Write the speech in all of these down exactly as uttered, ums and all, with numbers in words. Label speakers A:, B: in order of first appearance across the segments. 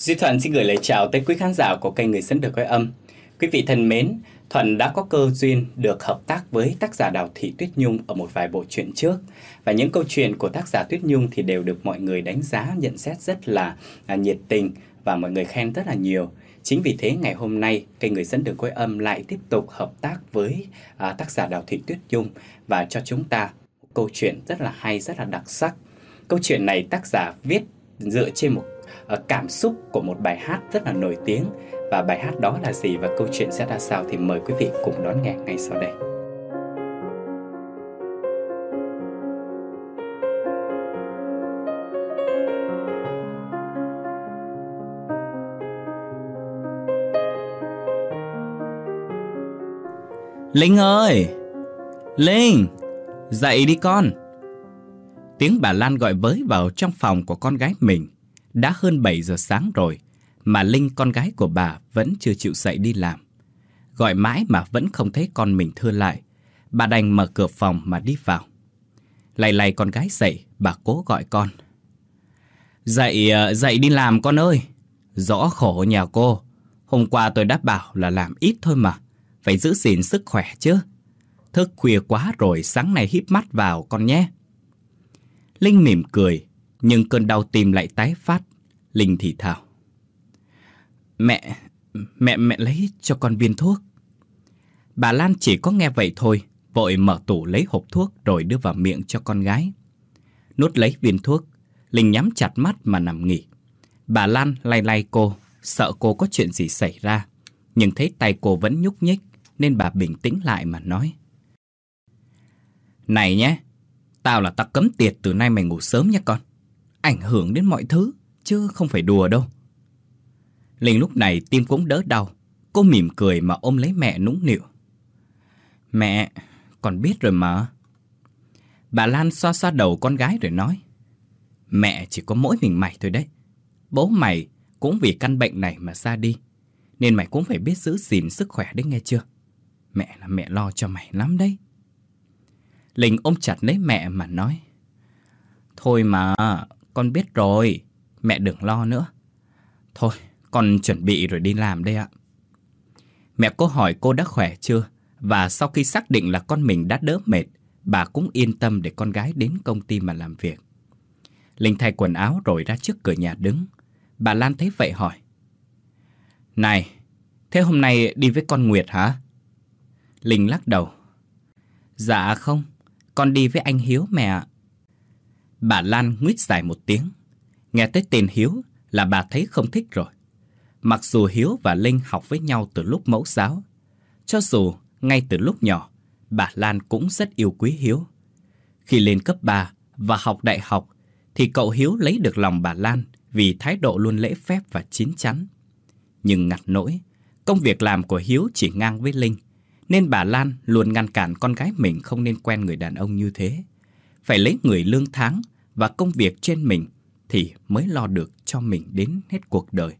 A: Duy Thuận xin gửi lời chào tới quý khán giả của kênh Người Dẫn Được Cõi Âm. Quý vị thân mến, Thuận đã có cơ duyên được hợp tác với tác giả Đào Thị Tuyết Nhung ở một vài bộ truyện trước. Và những câu chuyện của tác giả Tuyết Nhung thì đều được mọi người đánh giá, nhận xét rất là à, nhiệt tình và mọi người khen rất là nhiều. Chính vì thế ngày hôm nay kênh Người Dẫn Được Cõi Âm lại tiếp tục hợp tác với à, tác giả Đào Thị Tuyết Nhung và cho chúng ta một câu chuyện rất là hay, rất là đặc sắc. Câu chuyện này tác giả viết dựa trên một cảm xúc của một bài hát rất là nổi tiếng. Và bài hát đó là gì và câu chuyện sẽ ra sao thì mời quý vị cùng đón nghe ngay sau đây.
B: Linh ơi! Linh! Dậy đi con! Tiếng bà Lan gọi với vào trong phòng của con gái mình. Đã hơn bảy giờ sáng rồi mà Linh, con gái của bà, vẫn chưa chịu dậy đi làm. Gọi mãi mà vẫn không thấy con mình thưa lại. Bà đành mở cửa phòng mà đi vào. Lay lay con gái dậy, bà cố gọi con. Dậy, dậy đi làm con ơi! Rõ khổ nhà cô. Hôm qua tôi đã bảo là làm ít thôi mà. Phải giữ gìn sức khỏe chứ. Thức khuya quá rồi, sáng nay híp mắt vào con nhé. Linh mỉm cười, nhưng cơn đau tim lại tái phát. Linh thì thào. Mẹ, mẹ, mẹ lấy cho con viên thuốc. Bà Lan chỉ có nghe vậy thôi, vội mở tủ lấy hộp thuốc rồi đưa vào miệng cho con gái. Nuốt lấy viên thuốc, Linh nhắm chặt mắt mà nằm nghỉ. Bà Lan lay lay cô, sợ cô có chuyện gì xảy ra. Nhưng thấy tay cô vẫn nhúc nhích, nên bà bình tĩnh lại mà nói. Này nhé, tao là tao cấm tiệt từ nay mày ngủ sớm nha con. Ảnh hưởng đến mọi thứ, chứ không phải đùa đâu. Linh lúc này tim cũng đỡ đau. Cô mỉm cười mà ôm lấy mẹ nũng nịu. Mẹ, con biết rồi mà. Bà Lan xoa xoa đầu con gái rồi nói. Mẹ chỉ có mỗi mình mày thôi đấy. Bố mày cũng vì căn bệnh này mà ra đi, nên mày cũng phải biết giữ gìn sức khỏe đấy nghe chưa. Mẹ là mẹ lo cho mày lắm đấy. Linh ôm chặt lấy mẹ mà nói. Thôi mà, con biết rồi. Mẹ đừng lo nữa. Thôi, con chuẩn bị rồi đi làm đây ạ. Mẹ cô hỏi cô đã khỏe chưa. Và sau khi xác định là con mình đã đỡ mệt, bà cũng yên tâm để con gái đến công ty mà làm việc. Linh thay quần áo rồi ra trước cửa nhà đứng. Bà Lan thấy vậy hỏi. Này, thế hôm nay đi với con Nguyệt hả? Linh lắc đầu. Dạ không, con đi với anh Hiếu mẹ ạ. Bà Lan nguýt dài một tiếng. Nghe tới tên Hiếu là bà thấy không thích rồi. Mặc dù Hiếu và Linh học với nhau từ lúc mẫu giáo, cho dù ngay từ lúc nhỏ, bà Lan cũng rất yêu quý Hiếu. Khi lên cấp ba và học đại học, thì cậu Hiếu lấy được lòng bà Lan vì thái độ luôn lễ phép và chín chắn. Nhưng ngặt nỗi, công việc làm của Hiếu chỉ ngang với Linh, nên bà Lan luôn ngăn cản con gái mình không nên quen người đàn ông như thế. Phải lấy người lương tháng và công việc trên mình thì mới lo được cho mình đến hết cuộc đời.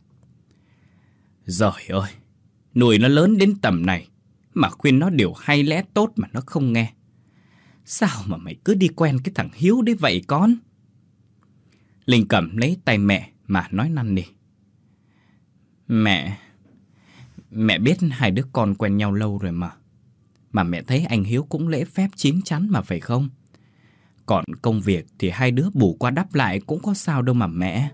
B: Giời ơi, nuôi nó lớn đến tầm này mà khuyên nó điều hay lẽ tốt mà nó không nghe. Sao mà mày cứ đi quen cái thằng Hiếu đấy vậy con? Linh cầm lấy tay mẹ mà nói năn nỉ. Mẹ, mẹ biết hai đứa con quen nhau lâu rồi mà. Mà mẹ thấy anh Hiếu cũng lễ phép chín chắn mà phải không? Còn công việc thì hai đứa bù qua đắp lại cũng có sao đâu mà mẹ.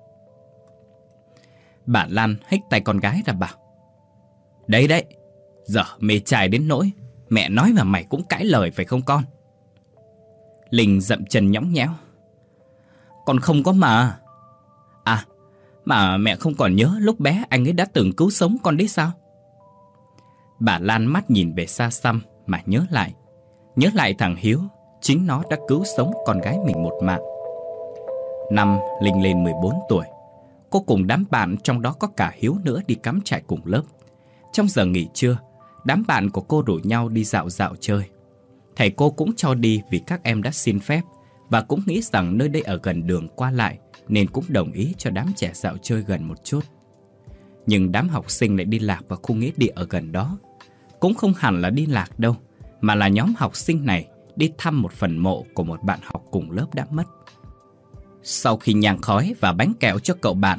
B: Bà Lan hếch tay con gái ra bảo. Đấy đấy, giờ mê trai đến nỗi mẹ nói mà mày cũng cãi lời phải không con? Linh dậm chân nhõng nhẽo. Con không có mà. À, mà mẹ không còn nhớ lúc bé anh ấy đã từng cứu sống con đấy sao? Bà Lan mắt nhìn về xa xăm mà nhớ lại. Nhớ lại thằng Hiếu, chính nó đã cứu sống con gái mình một mạng. Năm Linh lên mười bốn tuổi, cô cùng đám bạn, trong đó có cả Hiếu nữa, đi cắm trại cùng lớp. Trong giờ nghỉ trưa, đám bạn của cô rủ nhau đi dạo dạo chơi. Thầy cô cũng cho đi vì các em đã xin phép và cũng nghĩ rằng nơi đây ở gần đường qua lại, nên cũng đồng ý cho đám trẻ dạo chơi gần một chút. Nhưng đám học sinh lại đi lạc vào khu nghĩa địa ở gần đó. Cũng không hẳn là đi lạc đâu, mà là nhóm học sinh này đi thăm một phần mộ của một bạn học cùng lớp đã mất. Sau khi nhang khói và bánh kẹo cho cậu bạn,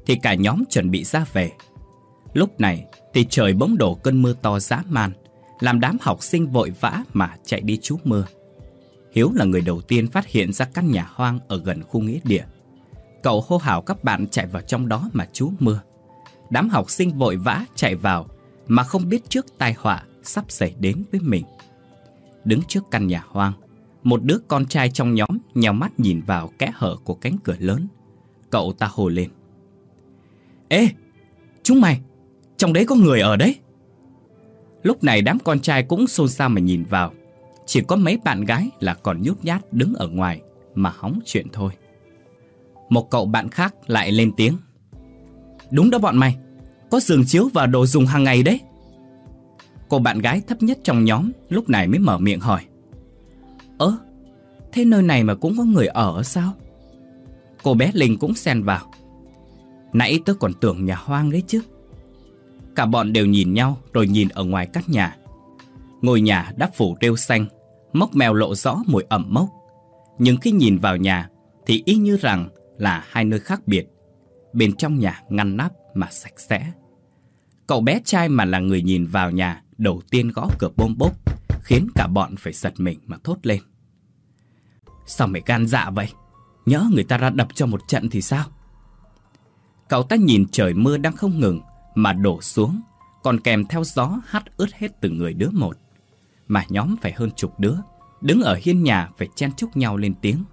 B: thì cả nhóm chuẩn bị ra về. Lúc này thì trời bỗng đổ cơn mưa to dã man, làm đám học sinh vội vã mà chạy đi trú mưa. Hiếu là người đầu tiên phát hiện ra căn nhà hoang ở gần khu nghĩa địa. Cậu hô hào các bạn chạy vào trong đó mà trú mưa. Đám học sinh vội vã chạy vào mà không biết trước tai họa sắp xảy đến với mình. Đứng trước căn nhà hoang, một đứa con trai trong nhóm nhào mắt nhìn vào kẽ hở của cánh cửa lớn. Cậu ta hô lên: "Ê, chúng mày, trong đấy có người ở đấy." Lúc này đám con trai cũng xôn xao mà nhìn vào. Chỉ có mấy bạn gái là còn nhút nhát đứng ở ngoài mà hóng chuyện thôi. Một cậu bạn khác lại lên tiếng: "Đúng đó bọn mày, có giường chiếu và đồ dùng hàng ngày đấy." Cô bạn gái thấp nhất trong nhóm lúc này mới mở miệng hỏi: "Ơ, thế nơi này mà cũng có người ở sao?" Cô bé Linh cũng xen vào: "Nãy tớ còn tưởng nhà hoang đấy chứ." Cả bọn đều nhìn nhau rồi nhìn ở ngoài các nhà. Ngôi nhà đã phủ rêu xanh, mốc mèo lộ rõ mùi ẩm mốc. Nhưng khi nhìn vào nhà thì y như rằng là hai nơi khác biệt. Bên trong nhà ngăn nắp mà sạch sẽ. Cậu bé trai mà là người nhìn vào nhà đầu tiên gõ cửa bôm bốp, khiến cả bọn phải giật mình mà thốt lên: "Sao mày gan dạ vậy? Nhỡ người ta ra đập cho một trận thì sao?" Cậu ta nhìn trời mưa đang không ngừng mà đổ xuống, còn kèm theo gió hắt ướt hết từng người đứa một. Mà nhóm phải hơn chục đứa đứng ở hiên nhà phải chen chúc nhau lên tiếng: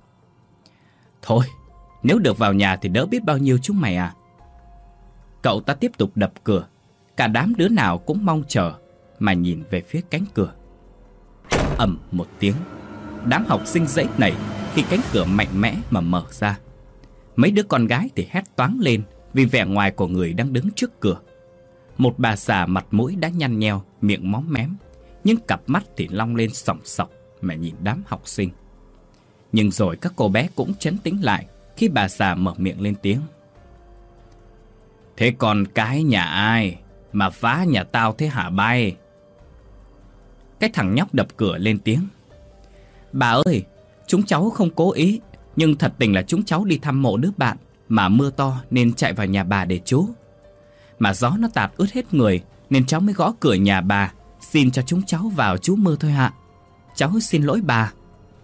B: "Thôi, nếu được vào nhà thì đỡ biết bao nhiêu chúng mày à." Cậu ta tiếp tục đập cửa. Cả đám đứa nào cũng mong chờ mà nhìn về phía cánh cửa. Ầm một tiếng, đám học sinh giãy nảy khi cánh cửa mạnh mẽ mà mở ra. Mấy đứa con gái thì hét toáng lên vì vẻ ngoài của người đang đứng trước cửa. Một bà già mặt mũi đã nhăn nheo, miệng móm mém, nhưng cặp mắt thì long lên sòng sọc mà nhìn đám học sinh. Nhưng rồi các cô bé cũng trấn tĩnh lại khi bà già mở miệng lên tiếng: "Thế còn cái nhà ai mà phá nhà tao thế hả bay?" Cái thằng nhóc đập cửa lên tiếng: "Bà ơi, chúng cháu không cố ý, nhưng thật tình là chúng cháu đi thăm mộ đứa bạn mà mưa to nên chạy vào nhà bà để trú. Mà gió nó tạt ướt hết người nên cháu mới gõ cửa nhà bà, xin cho chúng cháu vào trú mưa thôi ạ. Cháu xin lỗi bà."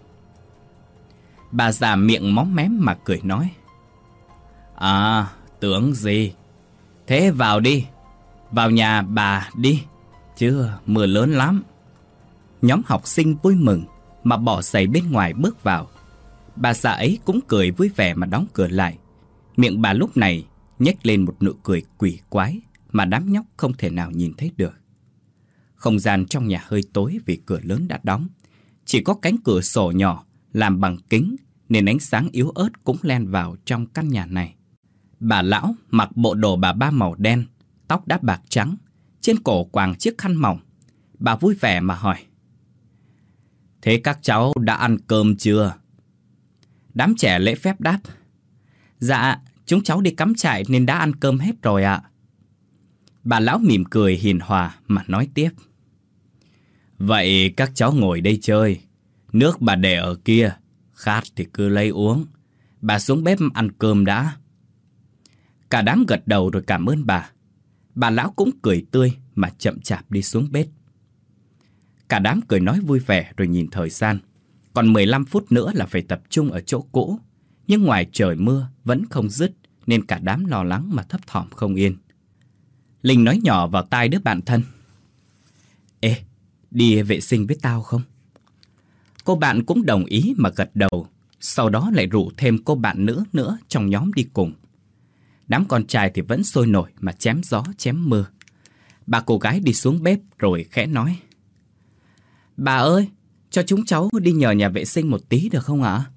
B: Bà già miệng móm mém mà cười nói: "À, tưởng gì. Thế vào đi, vào nhà bà đi, chứ mưa lớn lắm." Nhóm học sinh vui mừng mà bỏ giày bên ngoài bước vào. Bà già ấy cũng cười vui vẻ mà đóng cửa lại. Miệng bà lúc này nhếch lên một nụ cười quỷ quái mà đám nhóc không thể nào nhìn thấy được. Không gian trong nhà hơi tối vì cửa lớn đã đóng. Chỉ có cánh cửa sổ nhỏ làm bằng kính nên ánh sáng yếu ớt cũng len vào trong căn nhà này. Bà lão mặc bộ đồ bà ba màu đen, tóc đã bạc trắng, trên cổ quàng chiếc khăn mỏng. Bà vui vẻ mà hỏi: "Thế các cháu đã ăn cơm chưa?" Đám trẻ lễ phép đáp: "Dạ, chúng cháu đi cắm trại nên đã ăn cơm hết rồi ạ." Bà lão mỉm cười hiền hòa mà nói tiếp: "Vậy các cháu ngồi đây chơi. Nước bà để ở kia, khát thì cứ lấy uống. Bà xuống bếp ăn cơm đã." Cả đám gật đầu rồi cảm ơn bà. Bà lão cũng cười tươi mà chậm chạp đi xuống bếp. Cả đám cười nói vui vẻ rồi nhìn thời gian. Còn mười lăm phút nữa là phải tập trung ở chỗ cũ. Nhưng ngoài trời mưa vẫn không dứt nên cả đám lo lắng mà thấp thỏm không yên. Linh nói nhỏ vào tai đứa bạn thân: "Ê, đi vệ sinh với tao không?" Cô bạn cũng đồng ý mà gật đầu. Sau đó lại rủ thêm cô bạn nữ nữa trong nhóm đi cùng. Đám con trai thì vẫn sôi nổi mà chém gió chém mưa. Bà cô gái đi xuống bếp rồi khẽ nói: "Bà ơi, cho chúng cháu đi nhờ nhà vệ sinh một tí được không ạ?"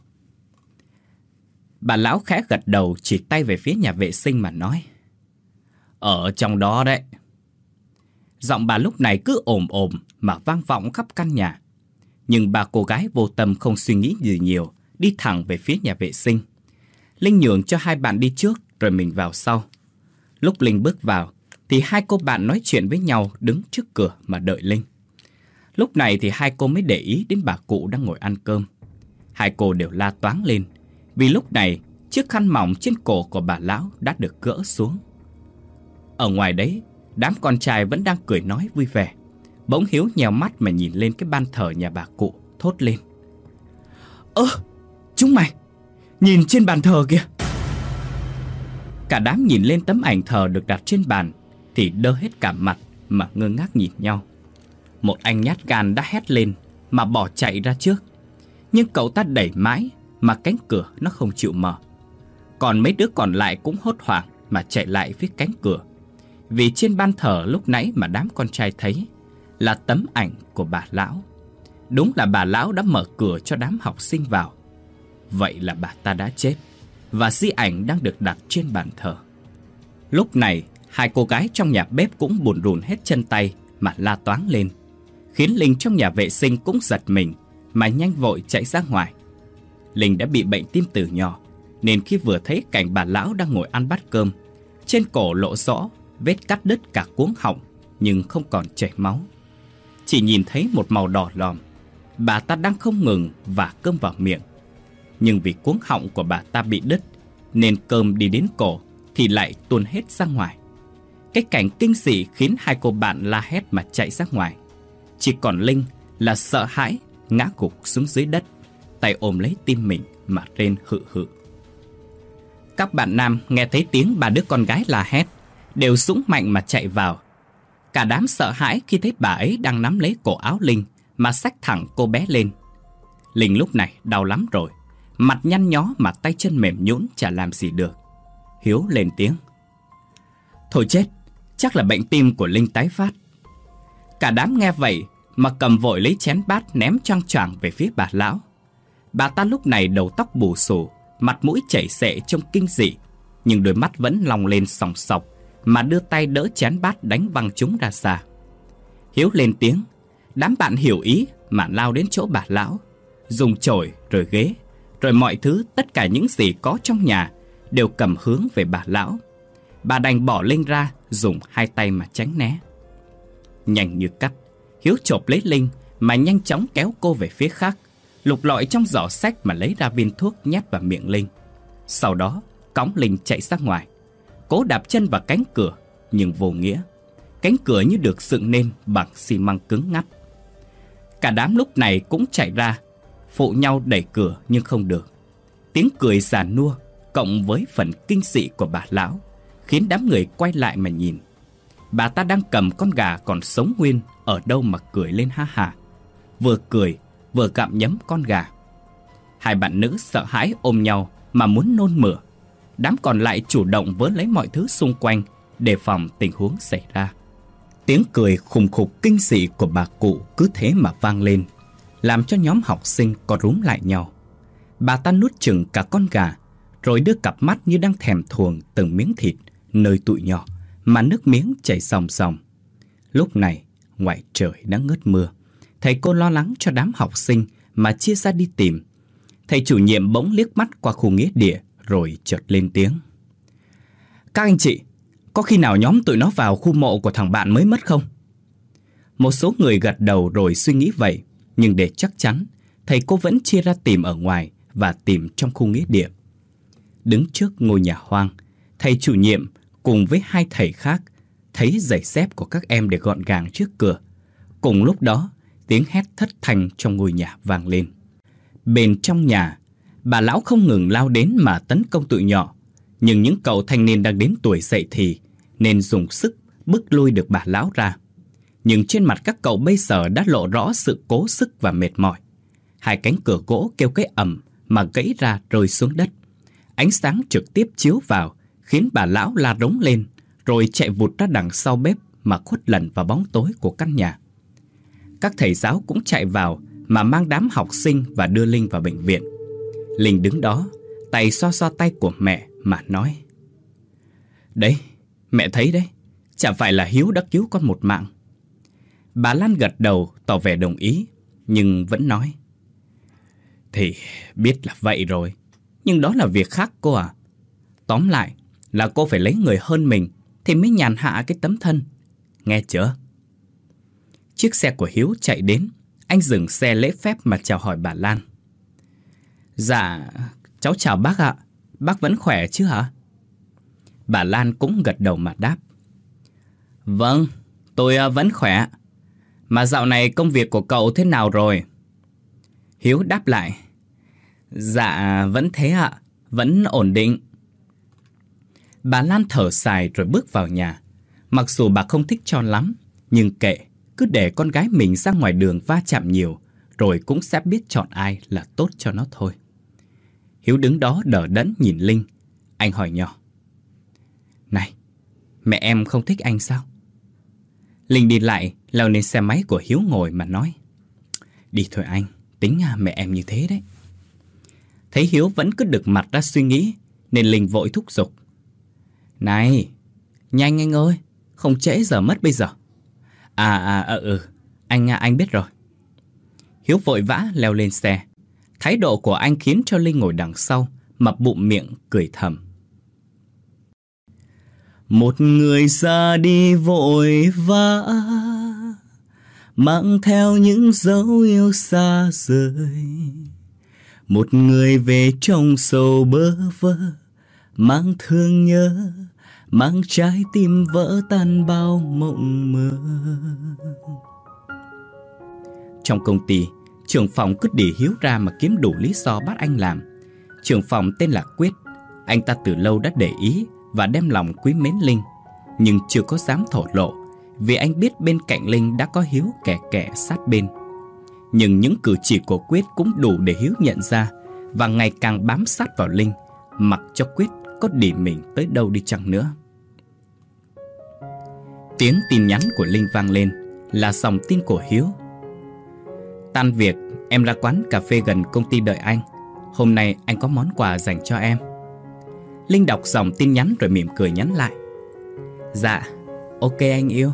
B: Bà lão khẽ gật đầu chỉ tay về phía nhà vệ sinh mà nói: "Ở trong đó đấy." Giọng bà lúc này cứ ồm ồm mà vang vọng khắp căn nhà. Nhưng bà cô gái vô tâm không suy nghĩ gì nhiều, đi thẳng về phía nhà vệ sinh. Linh nhường cho hai bạn đi trước rồi mình vào sau. Lúc Linh bước vào thì hai cô bạn nói chuyện với nhau đứng trước cửa mà đợi Linh. Lúc này thì hai cô mới để ý đến bà cụ đang ngồi ăn cơm. Hai cô đều la toáng lên vì lúc này chiếc khăn mỏng trên cổ của bà lão đã được gỡ xuống. Ở ngoài đấy, đám con trai vẫn đang cười nói vui vẻ. Bỗng Hiếu nhèo mắt mà nhìn lên cái ban thờ nhà bà cụ, thốt lên: Ơ, chúng mày, nhìn trên bàn thờ kìa. Cả đám nhìn lên tấm ảnh thờ được đặt trên bàn thì đơ hết cả mặt mà ngơ ngác nhìn nhau. Một anh nhát gan đã hét lên mà bỏ chạy ra trước, nhưng cậu ta đẩy mãi mà cánh cửa nó không chịu mở. Còn mấy đứa còn lại cũng hốt hoảng mà chạy lại phía cánh cửa, vì trên ban thờ lúc nãy mà đám con trai thấy là tấm ảnh của bà lão. Đúng là bà lão đã mở cửa cho đám học sinh vào. Vậy là bà ta đã chết, và di ảnh đang được đặt trên bàn thờ. Lúc này, hai cô gái trong nhà bếp cũng bủn rủn hết chân tay mà la toáng lên, khiến Linh trong nhà vệ sinh cũng giật mình mà nhanh vội chạy ra ngoài. Linh đã bị bệnh tim từ nhỏ, nên khi vừa thấy cảnh bà lão đang ngồi ăn bát cơm, trên cổ lộ rõ vết cắt đứt cả cuống họng nhưng không còn chảy máu, chỉ nhìn thấy một màu đỏ lòm, bà ta đang không ngừng vả cơm vào miệng. Nhưng vì cuống họng của bà ta bị đứt, nên cơm đi đến cổ thì lại tuôn hết ra ngoài. Cái cảnh kinh dị khiến hai cô bạn la hét mà chạy ra ngoài. Chỉ còn Linh là sợ hãi ngã gục xuống dưới đất, tay ôm lấy tim mình mà rên hự hự. Các bạn nam nghe thấy tiếng ba đứa con gái la hét đều dũng mạnh mà chạy vào. Cả đám sợ hãi khi thấy bà ấy đang nắm lấy cổ áo Linh mà xách thẳng cô bé lên. Linh lúc này đau lắm rồi, mặt nhăn nhó mà tay chân mềm nhũn chả làm gì được. Hiếu lên tiếng: Thôi chết, chắc là bệnh tim của Linh tái phát. Cả đám nghe vậy mà cầm vội lấy chén bát ném choang choảng về phía bà lão. Bà ta lúc này đầu tóc bù xù, mặt mũi chảy xệ trông kinh dị, nhưng đôi mắt vẫn long lên sòng sọc mà đưa tay đỡ chén bát đánh văng chúng ra xa. Hiếu lên tiếng, đám bạn hiểu ý mà lao đến chỗ bà lão, dùng chổi rồi ghế, rồi mọi thứ tất cả những gì có trong nhà đều cầm hướng về bà lão. Bà đành bỏ Linh ra, dùng hai tay mà tránh né. Nhanh như cắt, Hiếu chộp lấy Linh mà nhanh chóng kéo cô về phía khác, lục lọi trong giỏ xách mà lấy ra viên thuốc nhét vào miệng Linh. Sau đó cõng Linh chạy ra ngoài, cố đạp chân vào cánh cửa nhưng vô nghĩa. Cánh cửa như được dựng nên bằng xi măng cứng ngắt. Cả đám lúc này cũng chạy ra, phụ nhau đẩy cửa nhưng không được. Tiếng cười giàn nua cộng với phần kinh dị của bà lão khiến đám người quay lại mà nhìn. Bà ta đang cầm con gà còn sống nguyên ở đâu mà cười lên ha hả, vừa cười vừa gặm nhấm con gà. Hai bạn nữ sợ hãi ôm nhau mà muốn nôn mửa. Đám còn lại chủ động vớ lấy mọi thứ xung quanh đề phòng tình huống xảy ra. Tiếng cười khùng khục kinh dị của bà cụ cứ thế mà vang lên, làm cho nhóm học sinh có rúm lại nhau. Bà ta nuốt chừng cả con gà, rồi đưa cặp mắt như đang thèm thuồng từng miếng thịt nơi tụi nhỏ mà nước miếng chảy ròng ròng. Lúc này ngoài trời đã ngớt mưa, thầy cô lo lắng cho đám học sinh mà chia ra đi tìm. Thầy chủ nhiệm bỗng liếc mắt qua khu nghĩa địa rồi chợt lên tiếng: Các anh chị, có khi nào nhóm tụi nó vào khu mộ của thằng bạn mới mất không? Một số người gật đầu rồi suy nghĩ vậy, nhưng để chắc chắn, thầy cô vẫn chia ra tìm ở ngoài và tìm trong khu nghĩa địa. Đứng trước ngôi nhà hoang, thầy chủ nhiệm cùng với hai thầy khác thấy giày dép của các em để gọn gàng trước cửa. Cùng lúc đó, tiếng hét thất thanh trong ngôi nhà vang lên. Bên trong nhà, bà lão không ngừng lao đến mà tấn công tụi nhỏ. Nhưng những cậu thanh niên đang đến tuổi dậy thì nên dùng sức bức lui được bà lão ra. Nhưng trên mặt các cậu bây giờ đã lộ rõ sự cố sức và mệt mỏi. Hai cánh cửa gỗ kêu cái ầm mà gãy ra rơi xuống đất. Ánh sáng trực tiếp chiếu vào khiến bà lão la rống lên, rồi chạy vụt ra đằng sau bếp mà khuất lẩn vào bóng tối của căn nhà. Các thầy giáo cũng chạy vào mà mang đám học sinh và đưa Linh vào bệnh viện. Linh đứng đó, tay xoa xoa tay của mẹ mà nói: Đấy, mẹ thấy đấy, chả phải là Hiếu đã cứu con một mạng. Bà Lan gật đầu tỏ vẻ đồng ý, nhưng vẫn nói: Thì biết là vậy rồi, nhưng đó là việc khác cô à. Tóm lại là cô phải lấy người hơn mình thì mới nhàn hạ cái tấm thân, nghe chưa? Chiếc xe của Hiếu chạy đến, anh dừng xe lễ phép mà chào hỏi bà Lan. Dạ, cháu chào bác ạ. bác vẫn khỏe chứ hả? Bà Lan cũng gật đầu mà đáp. Vâng, tôi vẫn khỏe. Mà dạo này công việc của cậu thế nào rồi? Hiếu đáp lại. Dạ, vẫn thế ạ, vẫn ổn định. Bà Lan thở dài rồi bước vào nhà. Mặc dù bà không thích cho lắm, nhưng kệ, cứ để con gái mình ra ngoài đường va chạm nhiều, rồi cũng sẽ biết chọn ai là tốt cho nó thôi. Hiếu đứng đó đờ đẫn nhìn Linh. Anh hỏi nhỏ. Này, mẹ em không thích anh sao? Linh đi lại, leo lên xe máy của Hiếu ngồi mà nói. Đi thôi anh, tính mẹ em như thế đấy. Thấy Hiếu vẫn cứ đực mặt ra suy nghĩ, nên Linh vội thúc giục. Này, nhanh anh ơi, không trễ giờ mất bây giờ. À, à, à ừ, anh, anh biết rồi. Hiếu vội vã leo lên xe. Thái độ của anh khiến cho Linh ngồi đằng sau mà bụm miệng cười thầm. Một người ra đi vội vã, mang theo những dấu yêu xa rời. Một người về trong sầu bơ vơ, mang thương nhớ, mang trái tim vỡ tan bao mộng mơ. Trong công ty, trưởng phòng cứ đỉ Hiếu ra mà kiếm đủ lý do bắt anh làm. Trưởng phòng tên là Quyết. Anh ta từ lâu đã để ý và đem lòng quý mến Linh, nhưng chưa có dám thổ lộ, vì anh biết bên cạnh Linh đã có Hiếu kẻ kẻ sát bên. Nhưng những cử chỉ của Quyết cũng đủ để Hiếu nhận ra, và ngày càng bám sát vào Linh, mặc cho Quyết có đỉ mình tới đâu đi chăng nữa. Tiếng tin nhắn của Linh vang lên, là dòng tin của Hiếu. Tan việc, em ra quán cà phê gần công ty đợi anh. Hôm nay anh có món quà dành cho em. Linh đọc dòng tin nhắn rồi mỉm cười nhắn lại. Dạ, ok anh yêu.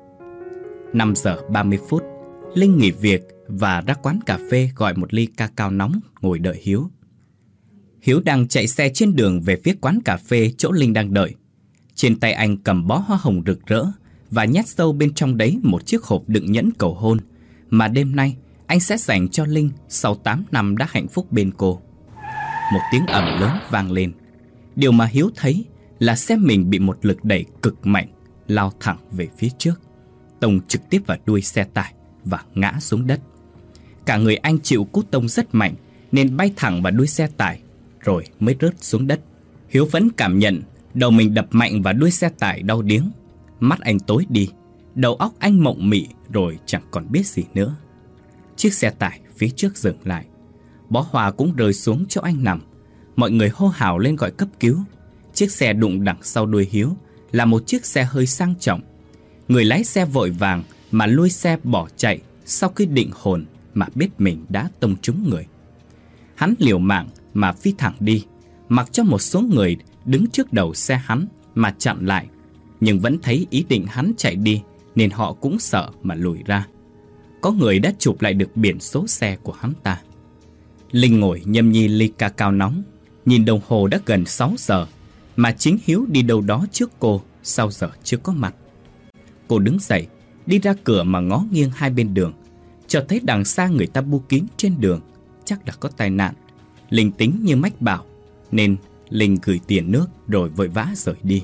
B: Năm giờ ba mươi phút, Linh nghỉ việc và ra quán cà phê gọi một ly ca cao nóng ngồi đợi Hiếu. Hiếu đang chạy xe trên đường về phía quán cà phê chỗ Linh đang đợi. Trên tay anh cầm bó hoa hồng rực rỡ và nhét sâu bên trong đấy một chiếc hộp đựng nhẫn cầu hôn mà đêm nay anh sẽ dành cho Linh sau tám năm đã hạnh phúc bên cô. Một tiếng ầm lớn vang lên. Điều mà Hiếu thấy là xe mình bị một lực đẩy cực mạnh lao thẳng về phía trước, tông trực tiếp vào đuôi xe tải và ngã xuống đất. Cả người anh chịu cú tông rất mạnh nên bay thẳng vào đuôi xe tải rồi mới rớt xuống đất. Hiếu vẫn cảm nhận đầu mình đập mạnh vào đuôi xe tải đau điếng. Mắt anh tối đi, đầu óc anh mộng mị rồi chẳng còn biết gì nữa. Chiếc xe tải phía trước dừng lại. Bó hoa cũng rơi xuống chỗ anh nằm. Mọi người hô hào lên gọi cấp cứu. Chiếc xe đụng đằng sau đuôi Hiếu là một chiếc xe hơi sang trọng. Người lái xe vội vàng mà lùi xe bỏ chạy sau khi định hồn mà biết mình đã tông trúng người. Hắn liều mạng mà phi thẳng đi, mặc cho một số người đứng trước đầu xe hắn mà chặn lại, nhưng vẫn thấy ý định hắn chạy đi nên họ cũng sợ mà lùi ra. Có người đã chụp lại được biển số xe của hắn ta. Linh ngồi nhâm nhi ly ca cao nóng, nhìn đồng hồ đã gần sáu giờ, mà chính Hiếu đi đâu đó trước cô sau giờ chưa có mặt. Cô đứng dậy, đi ra cửa mà ngó nghiêng hai bên đường, chợt thấy đằng xa người ta bu kín trên đường, chắc là có tai nạn. Linh tính như mách bảo, nên Linh gửi tiền nước rồi vội vã rời đi.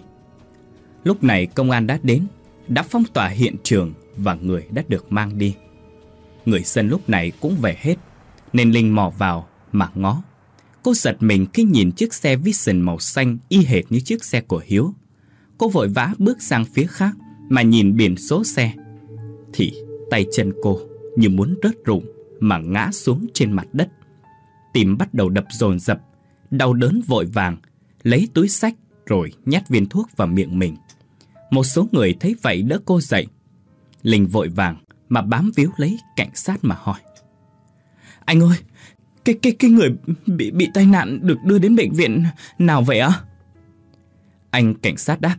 B: Lúc này công an đã đến, đã phong tỏa hiện trường và người đã được mang đi. Người dân lúc này cũng về hết, nên Linh mò vào mà ngó. Cô giật mình khi nhìn chiếc xe Vision màu xanh y hệt như chiếc xe của Hiếu. Cô vội vã bước sang phía khác mà nhìn biển số xe, thì tay chân cô như muốn rớt rụng mà ngã xuống trên mặt đất. Tim bắt đầu đập dồn dập, đau đớn vội vàng lấy túi xách rồi nhét viên thuốc vào miệng mình. Một số người thấy vậy đỡ cô dậy. Linh vội vàng mà bám víu lấy cảnh sát mà hỏi: Anh ơi, cái cái cái người bị bị tai nạn được đưa đến bệnh viện nào vậy ạ? Anh cảnh sát đáp: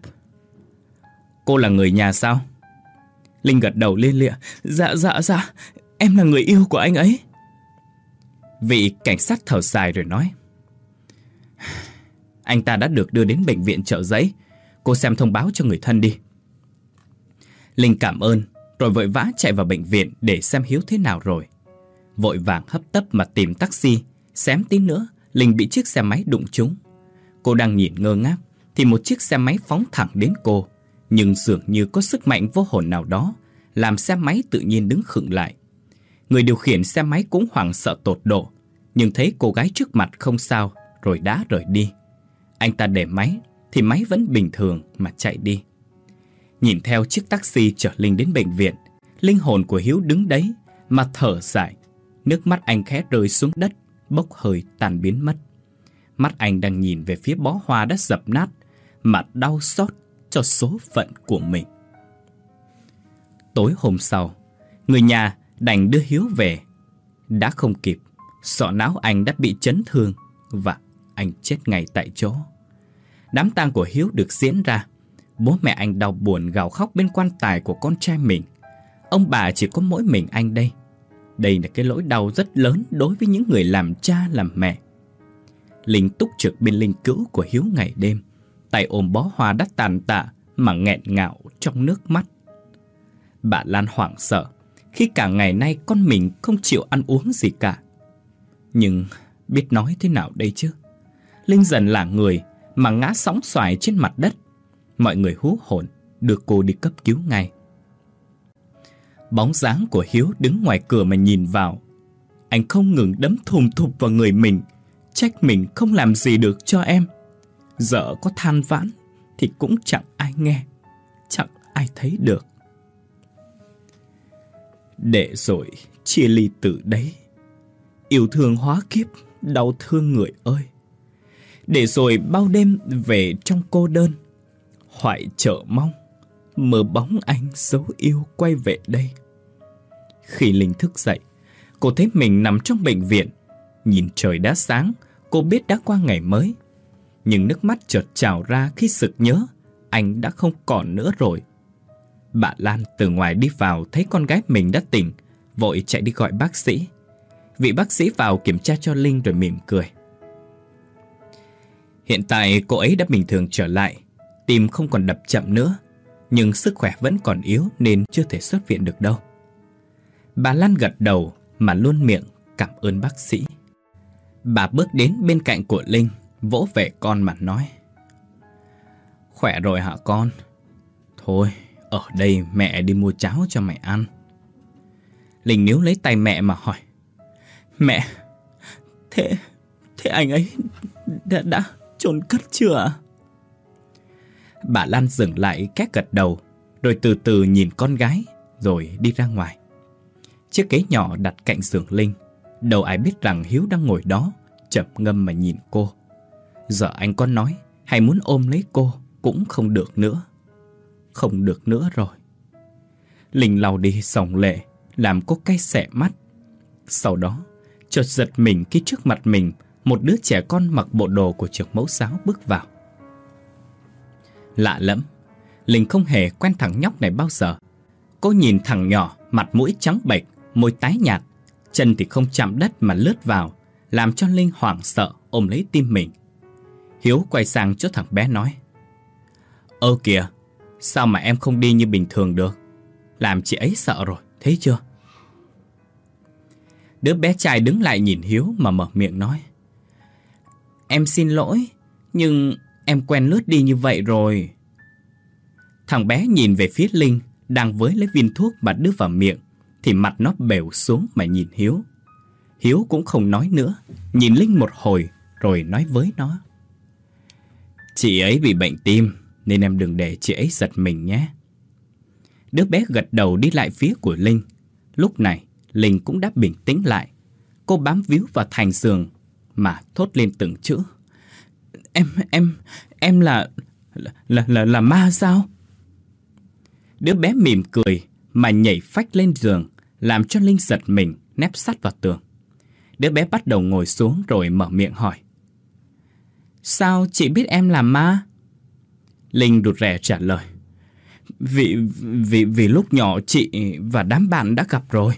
B: Cô là người nhà sao? Linh gật đầu lia lịa: Dạ dạ dạ, em là người yêu của anh ấy. Vị cảnh sát thở dài rồi nói: Anh ta đã được đưa đến bệnh viện Chợ Giấy. Cô xem thông báo cho người thân đi. Linh cảm ơn rồi vội vã chạy vào bệnh viện để xem Hiếu thế nào rồi. Vội vàng hấp tấp mà tìm taxi, xém tí nữa Linh bị chiếc xe máy đụng trúng. Cô đang nhìn ngơ ngác thì một chiếc xe máy phóng thẳng đến cô, nhưng dường như có sức mạnh vô hồn nào đó làm xe máy tự nhiên đứng khựng lại. Người điều khiển xe máy cũng hoảng sợ tột độ, nhưng thấy cô gái trước mặt không sao rồi đã rời đi. Anh ta để máy thì máy vẫn bình thường mà chạy đi. Nhìn theo chiếc taxi chở Linh đến bệnh viện, linh hồn của Hiếu đứng đấy mà thở dài. Nước mắt anh khẽ rơi xuống đất, bốc hơi tan biến mất. Mắt anh đang nhìn về phía bó hoa đã dập nát, mà đau xót cho số phận của mình. Tối hôm sau, người nhà đành đưa Hiếu về. Đã không kịp, sọ não anh đã bị chấn thương và anh chết ngay tại chỗ. Đám tang của Hiếu được diễn ra. Bố mẹ anh đau buồn gào khóc bên quan tài của con trai mình. Ông bà chỉ có mỗi mình anh đây. Đây là cái lỗi đau rất lớn đối với những người làm cha làm mẹ. Linh túc trực bên linh cữu của Hiếu ngày đêm, tay ôm bó hoa đã tàn tạ mà nghẹn ngào trong nước mắt. Bà Lan hoảng sợ khi cả ngày nay con mình không chịu ăn uống gì cả. Nhưng biết nói thế nào đây chứ? Linh dần là người mà ngã sóng xoài trên mặt đất. Mọi người hú hồn đưa cô đi cấp cứu ngay. Bóng dáng của Hiếu đứng ngoài cửa mà nhìn vào. Anh không ngừng đấm thùm thụp vào người mình, trách mình không làm gì được cho em. Giờ có than vãn thì cũng chẳng ai nghe, chẳng ai thấy được. Để rồi chia ly từ đấy, yêu thương hóa kiếp, đau thương người ơi. Để rồi bao đêm về trong cô đơn, hoài chờ mong, mơ bóng anh dấu yêu quay về đây. Khi Linh thức dậy, cô thấy mình nằm trong bệnh viện. Nhìn trời đã sáng, cô biết đã qua ngày mới. Nhưng nước mắt chợt trào ra khi sực nhớ anh đã không còn nữa rồi. Bà Lan từ ngoài đi vào thấy con gái mình đã tỉnh, vội chạy đi gọi bác sĩ. Vị bác sĩ vào kiểm tra cho Linh rồi mỉm cười. Hiện tại cô ấy đã bình thường trở lại, tim không còn đập chậm nữa, nhưng sức khỏe vẫn còn yếu nên chưa thể xuất viện được đâu. Bà Lan gật đầu mà luôn miệng cảm ơn bác sĩ. Bà bước đến bên cạnh của Linh, vỗ về con mà nói: Khỏe rồi hả con? Thôi, ở đây mẹ đi mua cháo cho mày ăn. Linh níu lấy tay mẹ mà hỏi: Mẹ, thế, thế anh ấy đã, đã chôn cất chưa ạ? Bà Lan dừng lại két gật đầu, rồi từ từ nhìn con gái, rồi đi ra ngoài. Chiếc ghế nhỏ đặt cạnh giường Linh. Đâu ai biết rằng Hiếu đang ngồi đó, trầm ngâm mà nhìn cô. Giờ anh có nói hay muốn ôm lấy cô cũng không được nữa. Không được nữa rồi. Linh lau đi dòng lệ, làm cô cay xẻ mắt. Sau đó, chợt giật mình khi trước mặt mình một đứa trẻ con mặc bộ đồ của trường mẫu giáo bước vào. Lạ lắm, Linh không hề quen thằng nhóc này bao giờ. Cô nhìn thằng nhỏ, mặt mũi trắng bệch, môi tái nhạt, chân thì không chạm đất mà lướt vào, làm cho Linh hoảng sợ ôm lấy tim mình. Hiếu quay sang chỗ thằng bé nói: Ơ kìa, sao mà em không đi như bình thường được? Làm chị ấy sợ rồi, thấy chưa? Đứa bé trai đứng lại nhìn Hiếu mà mở miệng nói: Em xin lỗi, nhưng em quen lướt đi như vậy rồi. Thằng bé nhìn về phía Linh đang với lấy viên thuốc mà đưa vào miệng, thì mặt nó bèo xuống mà nhìn Hiếu. Hiếu cũng không nói nữa, nhìn Linh một hồi rồi nói với nó: Chị ấy bị bệnh tim, nên em đừng để chị ấy giật mình nhé. Đứa bé gật đầu đi lại phía của Linh. Lúc này Linh cũng đã bình tĩnh lại. Cô bám víu vào thành giường mà thốt lên từng chữ: Em, em, em là, là, là, là, là ma sao? Đứa bé mỉm cười mà nhảy phách lên giường, làm cho Linh giật mình nép sát vào tường. Đứa bé bắt đầu ngồi xuống rồi mở miệng hỏi: Sao chị biết em là ma? Linh rụt rè trả lời: Vì, vì, vì lúc nhỏ chị và đám bạn đã gặp rồi.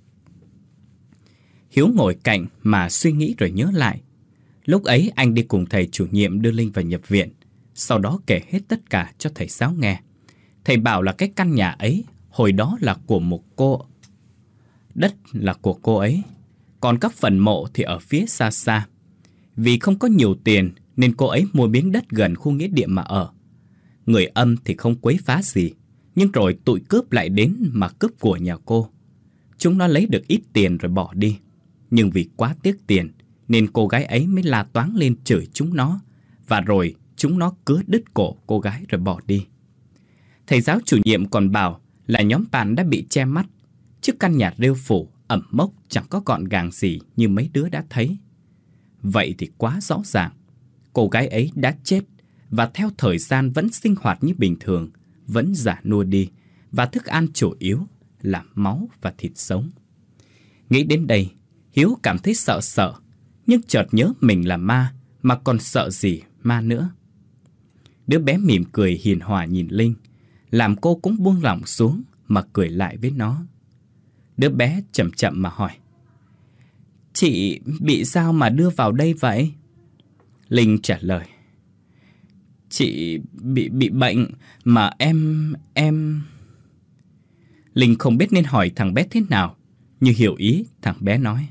B: Hiếu ngồi cạnh mà suy nghĩ rồi nhớ lại. Lúc ấy anh đi cùng thầy chủ nhiệm đưa Linh vào nhập viện, sau đó kể hết tất cả cho thầy giáo nghe. Thầy bảo là cái căn nhà ấy hồi đó là của một cô. Đất là của cô ấy, còn các phần mộ thì ở phía xa xa. Vì không có nhiều tiền nên cô ấy mua miếng đất gần khu nghĩa địa mà ở. Người âm thì không quấy phá gì, nhưng rồi tụi cướp lại đến mà cướp của nhà cô. Chúng nó lấy được ít tiền rồi bỏ đi. Nhưng vì quá tiếc tiền nên cô gái ấy mới la toáng lên chửi chúng nó. Và rồi chúng nó cứa đứt cổ cô gái rồi bỏ đi. Thầy giáo chủ nhiệm còn bảo là nhóm bạn đã bị che mắt, chứ căn nhà rêu phủ ẩm mốc chẳng có gọn gàng gì như mấy đứa đã thấy. Vậy thì quá rõ ràng, cô gái ấy đã chết, và theo thời gian vẫn sinh hoạt như bình thường, vẫn già nua đi, và thức ăn chủ yếu là máu và thịt sống. Nghĩ đến đây, Hiếu cảm thấy sợ sợ, nhưng chợt nhớ mình là ma, mà còn sợ gì ma nữa. Đứa bé mỉm cười hiền hòa nhìn Linh, làm cô cũng buông lỏng xuống mà cười lại với nó. Đứa bé chậm chậm mà hỏi: "Chị bị sao mà đưa vào đây vậy?" Linh trả lời: "Chị bị bị bệnh mà em... em... Linh không biết nên hỏi thằng bé thế nào, nhưng hiểu ý, thằng bé nói: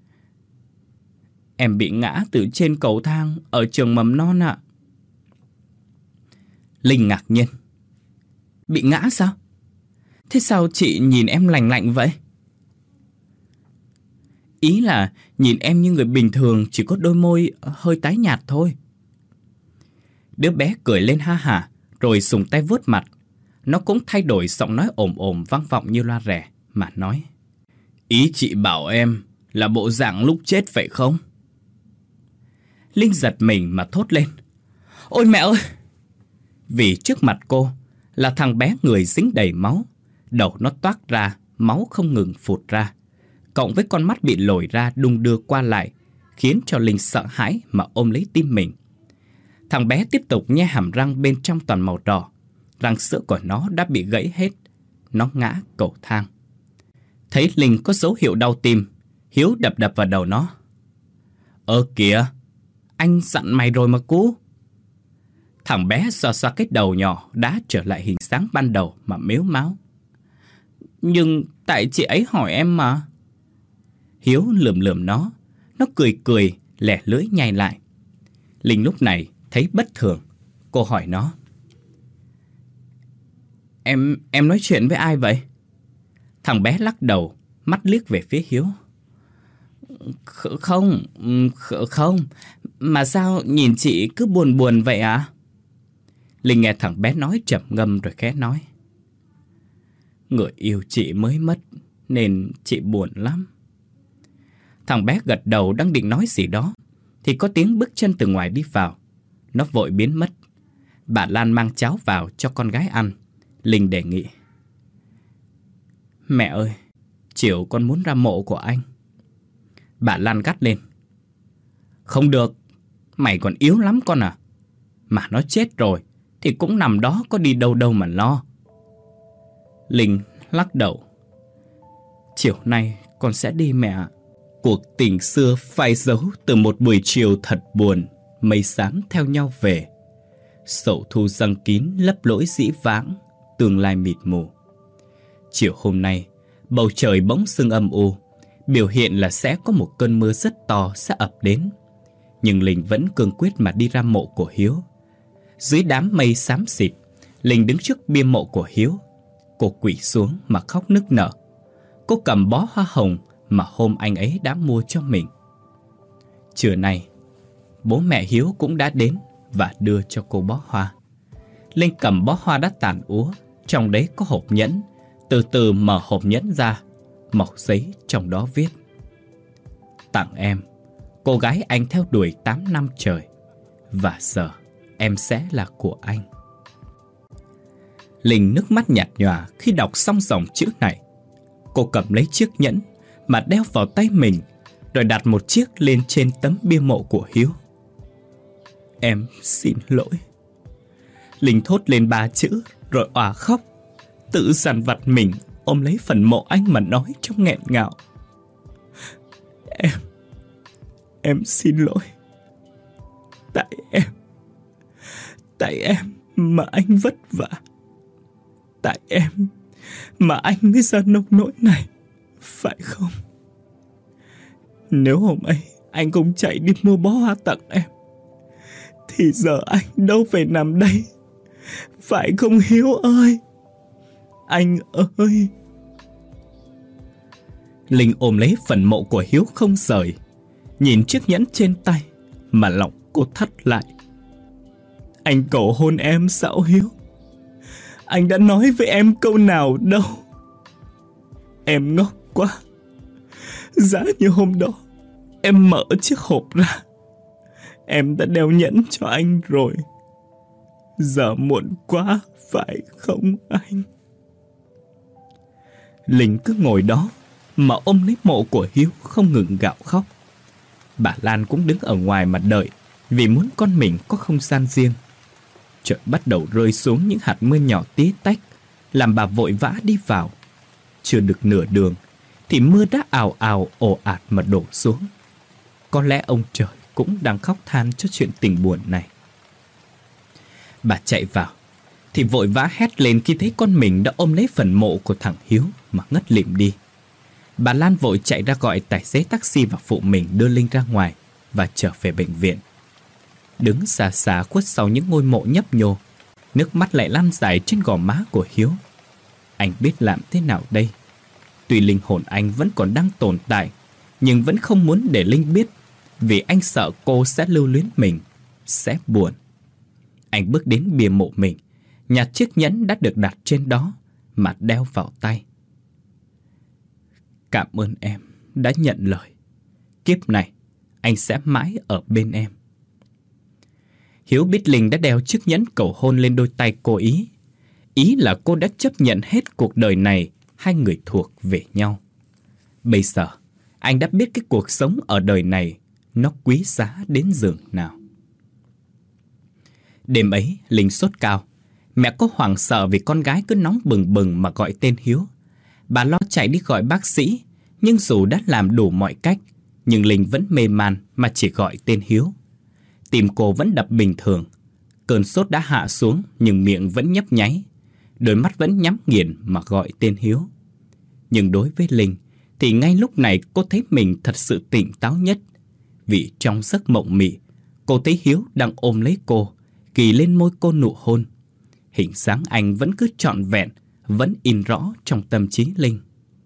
B: "Em bị ngã từ trên cầu thang ở trường mầm non ạ." Linh ngạc nhiên: "Bị ngã sao? Thế sao chị nhìn em lành lạnh vậy?" "Ý là nhìn em như người bình thường, chỉ có đôi môi hơi tái nhạt thôi." Đứa bé cười lên ha hả, rồi dùng tay vuốt mặt. Nó cũng thay đổi giọng nói ồm ồm vang vọng như loa rẻ mà nói: "Ý chị bảo em là bộ dạng lúc chết vậy không?" Linh giật mình mà thốt lên: "Ôi mẹ ơi!" Vì trước mặt cô là thằng bé người dính đầy máu, đầu nó toác ra, máu không ngừng phụt ra, cộng với con mắt bị lồi ra đung đưa qua lại, khiến cho Linh sợ hãi mà ôm lấy tim mình. Thằng bé tiếp tục nhe hàm răng bên trong toàn màu đỏ, răng sữa của nó đã bị gãy hết. Nó ngã cầu thang. Thấy Linh có dấu hiệu đau tim, Hiếu đập đập vào đầu nó: "Ơ kìa, anh dặn mày rồi mà cú." Thằng bé xoa xoa cái đầu nhỏ đã trở lại hình dáng ban đầu mà mếu máo: "Nhưng tại chị ấy hỏi em mà." Hiếu lườm lườm nó. Nó cười cười, lẻ lưỡi nhai lại. Linh lúc này thấy bất thường. Cô hỏi nó: Em em nói chuyện với ai vậy?" Thằng bé lắc đầu, mắt liếc về phía Hiếu: Không, không, mà sao nhìn chị cứ buồn buồn vậy ạ?" Linh nghe thằng bé nói trầm ngâm rồi khẽ nói: "Người yêu chị mới mất nên chị buồn lắm." Thằng bé gật đầu đang định nói gì đó thì có tiếng bước chân từ ngoài đi vào. Nó vội biến mất. Bà Lan mang cháo vào cho con gái ăn. Linh đề nghị: "Mẹ ơi, chiều con muốn ra mộ của anh." Bà Lan gắt lên: "Không được, mày còn yếu lắm con à. Mà nó chết rồi thì cũng nằm đó, có đi đâu đâu mà lo." Linh lắc đầu: "Chiều nay con sẽ đi mẹ ạ." Cuộc tình xưa phai dấu từ một buổi chiều thật buồn. Mây xám theo nhau về, sầu thu răng kín lấp lỗi dĩ vãng, tương lai mịt mù. Chiều hôm nay, bầu trời bỗng sưng âm u, biểu hiện là sẽ có một cơn mưa rất to sẽ ập đến. Nhưng Linh vẫn cương quyết mà đi ra mộ của Hiếu. Dưới đám mây xám xịt, Linh đứng trước bia mộ của Hiếu. Cô quỳ xuống mà khóc nức nở. Cô cầm bó hoa hồng mà hôm anh ấy đã mua cho mình. Trưa nay, bố mẹ Hiếu cũng đã đến và đưa cho cô bó hoa. Linh cầm bó hoa đã tàn úa, trong đấy có hộp nhẫn. Từ từ mở hộp nhẫn ra, mẩu giấy trong đó viết: "Tặng em, cô gái anh theo đuổi tám năm trời, và giờ em sẽ là của anh." Linh nước mắt nhạt nhòa khi đọc xong dòng chữ này. Cô cầm lấy chiếc nhẫn mà đeo vào tay mình, rồi đặt một chiếc lên trên tấm bia mộ của Hiếu. "Em xin lỗi." Linh thốt lên ba chữ rồi òa khóc, tự dằn vặt mình ôm lấy phần mộ anh mà nói trong nghẹn ngào: Em Em xin lỗi. Tại em Tại em mà anh vất vả. Tại em mà anh mới ra nông nỗi này, phải không? Nếu hôm ấy anh không chạy đi mua bó hoa tặng em
C: thì giờ anh đâu phải nằm đây. Phải không Hiếu ơi? Anh ơi!
B: Linh ôm lấy phần mộ của Hiếu không rời, nhìn chiếc nhẫn trên tay mà lòng cô thắt lại.
C: Anh cầu hôn em sao Hiếu? Anh đã nói với em câu nào đâu. Em ngốc quá. Giá như hôm đó em mở chiếc hộp ra, em đã đeo nhẫn cho anh rồi. Giờ muộn quá phải không anh?
B: Linh cứ ngồi đó mà ôm lấy mộ của Hiếu không ngừng gào khóc. Bà Lan cũng đứng ở ngoài mà đợi, vì muốn con mình có không gian riêng. Trời bắt đầu rơi xuống những hạt mưa nhỏ tí tách, làm bà vội vã đi vào. Chưa được nửa đường thì mưa đã ào ào ồ ạt mà đổ xuống. Có lẽ ông trời cũng đang khóc than cho chuyện tình buồn này. Bà chạy vào thì vội vã hét lên khi thấy con mình đã ôm lấy phần mộ của thằng Hiếu mà ngất lịm đi. Bà Lan vội chạy ra gọi tài xế taxi và phụ mình đưa Linh ra ngoài và trở về bệnh viện. Đứng xa xa khuất sau những ngôi mộ nhấp nhô, nước mắt lại lan dài trên gò má của Hiếu. Anh biết làm thế nào đây? Tuy linh hồn anh vẫn còn đang tồn tại, nhưng vẫn không muốn để Linh biết, vì anh sợ cô sẽ lưu luyến mình, sẽ buồn. Anh bước đến bia mộ mình, nhặt chiếc nhẫn đã được đặt trên đó mà đeo vào tay. Cảm ơn em đã nhận lời. Kiếp này anh sẽ mãi ở bên em. Hiếu biết Linh đã đeo chiếc nhẫn cầu hôn lên đôi tay cô ý. Ý là cô đã chấp nhận hết cuộc đời này hai người thuộc về nhau. Bây giờ anh đã biết cái cuộc sống ở đời này nó quý giá đến giường nào. Đêm ấy Linh sốt cao. Mẹ cô hoảng sợ vì con gái cứ nóng bừng bừng mà gọi tên Hiếu. Bà lo chạy đi gọi bác sĩ, nhưng dù đã làm đủ mọi cách, nhưng Linh vẫn mê man mà chỉ gọi tên Hiếu. Tim cô vẫn đập bình thường. Cơn sốt đã hạ xuống nhưng miệng vẫn nhấp nháy, đôi mắt vẫn nhắm nghiền mà gọi tên Hiếu. Nhưng đối với Linh thì ngay lúc này cô thấy mình thật sự tỉnh táo nhất. Vì trong giấc mộng mị, cô thấy Hiếu đang ôm lấy cô, kì lên môi cô nụ hôn. Hình dáng anh vẫn cứ trọn vẹn, vẫn in rõ trong tâm trí Linh.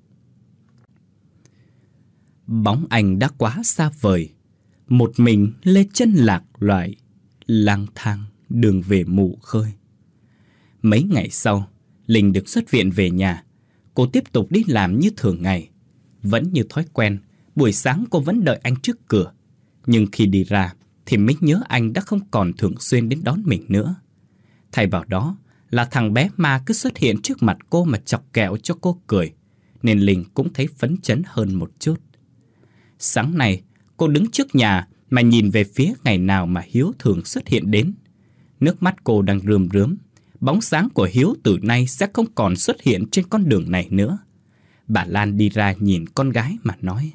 B: Bóng anh đã quá xa vời, một mình lê chân lạc loài, lang thang đường về mù khơi. Mấy ngày sau, Linh được xuất viện về nhà. Cô tiếp tục đi làm như thường ngày. Vẫn như thói quen, buổi sáng cô vẫn đợi anh trước cửa. Nhưng khi đi ra thì mới nhớ anh đã không còn thường xuyên đến đón mình nữa. Thay vào đó là thằng bé ma cứ xuất hiện trước mặt cô mà chọc ghẹo cho cô cười, nên Linh cũng thấy phấn chấn hơn một chút. Sáng nay cô đứng trước nhà mà nhìn về phía ngày nào mà Hiếu thường xuất hiện đến. Nước mắt cô đang rơm rớm. Bóng sáng của Hiếu từ nay sẽ không còn xuất hiện trên con đường này nữa. Bà Lan đi ra nhìn con gái mà nói: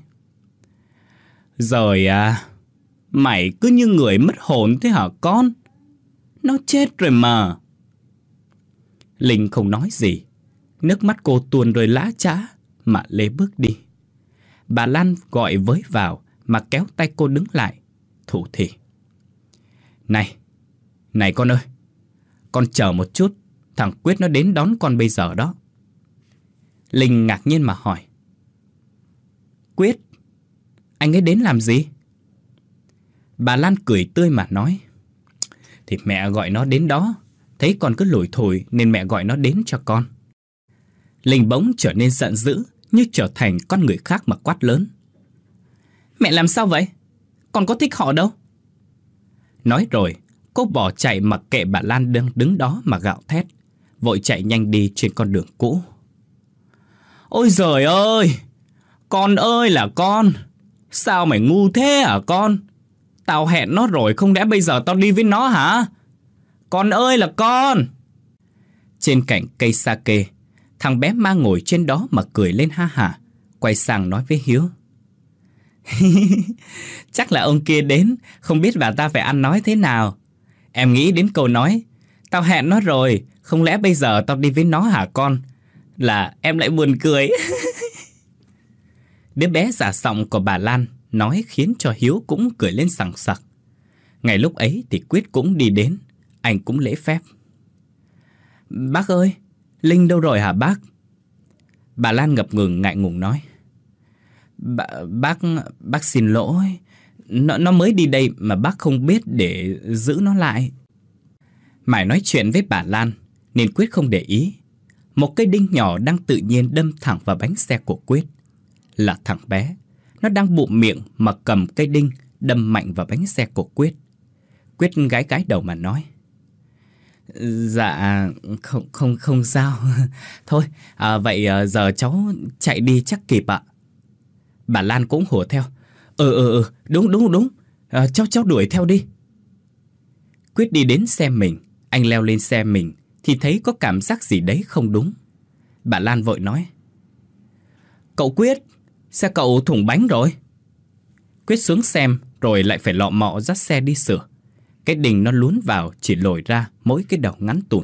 B: Rồi à, mày cứ như người mất hồn thế hả con? Nó chết rồi mà. Linh không nói gì. Nước mắt cô tuôn rơi lã chã mà lê bước đi. Bà Lan gọi với vào mà kéo tay cô đứng lại, thủ thỉ: Này, này con ơi, con chờ một chút, thằng Quyết nó đến đón con bây giờ đó. Linh ngạc nhiên mà hỏi: Quyết? Anh ấy đến làm gì? Bà Lan cười tươi mà nói: Thì mẹ gọi nó đến đó, thấy con cứ lủi thủi nên mẹ gọi nó đến cho con. Linh bỗng trở nên giận dữ, như trở thành con người khác mà quát lớn: Mẹ làm sao vậy? Con có thích họ đâu. Nói rồi cô bỏ chạy mặc kệ bà Lan đang đứng đó mà gào thét, vội chạy nhanh đi trên con đường cũ. Ôi giời ơi! Con ơi là con! Sao mày ngu thế hả con? Tao hẹn nó rồi, không lẽ bây giờ tao đi với nó hả? Con ơi là con! Trên cành cây sake, thằng bé ma ngồi trên đó mà cười lên ha hả, quay sang nói với Hiếu: Chắc là ông kia đến, không biết bà ta phải ăn nói thế nào. Em nghĩ đến câu nói tao hẹn nó rồi, không lẽ bây giờ tao đi với nó hả con, là em lại buồn cười. Đứa bé giả giọng của bà Lan nói khiến cho Hiếu cũng cười lên sằng sặc. Ngay lúc ấy thì Quyết cũng đi đến. Anh cũng lễ phép. Bác ơi, Linh đâu rồi hả bác? Bà Lan ngập ngừng ngại ngùng nói. B bác, bác xin lỗi. Nó, nó mới đi đây mà bác không biết để giữ nó lại. Mãi nói chuyện với bà Lan nên Quyết không để ý. Một cây đinh nhỏ đang tự nhiên đâm thẳng vào bánh xe của Quyết. Là thằng bé. Nó đang bụm miệng mà cầm cây đinh đâm mạnh vào bánh xe của Quyết. Quyết gái gái đầu mà nói. Dạ không không không sao. Thôi à, vậy à, giờ cháu chạy đi chắc kịp ạ. Bà Lan cũng hùa theo. Ừ ừ ừ đúng đúng đúng à, cháu cháu đuổi theo đi. Quyết đi đến xe mình. Anh leo lên xe mình thì thấy có cảm giác gì đấy không đúng. Bà Lan vội nói. Cậu Quyết, xe cậu thủng bánh rồi. Quyết xuống xem rồi lại phải lọ mọ dắt xe đi sửa. Cái đinh nó lún vào chỉ lồi ra mỗi cái đầu ngắn tủn.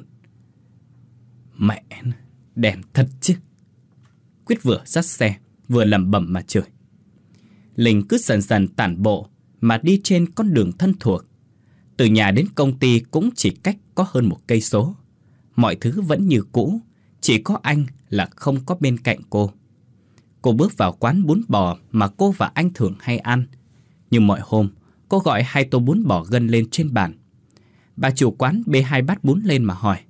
B: Mẹ, đèn thật chứ. Quyết vừa dắt xe vừa lẩm bẩm mà chửi. Linh cứ dần dần tản bộ mà đi trên con đường thân thuộc. Từ nhà đến công ty cũng chỉ cách có hơn một cây số. Mọi thứ vẫn như cũ, chỉ có anh là không có bên cạnh cô. Cô bước vào quán bún bò mà cô và anh thường hay ăn. Như mọi hôm, cô gọi hai tô bún bò gân lên trên bàn. Bà chủ quán bê hai bát bún lên mà hỏi.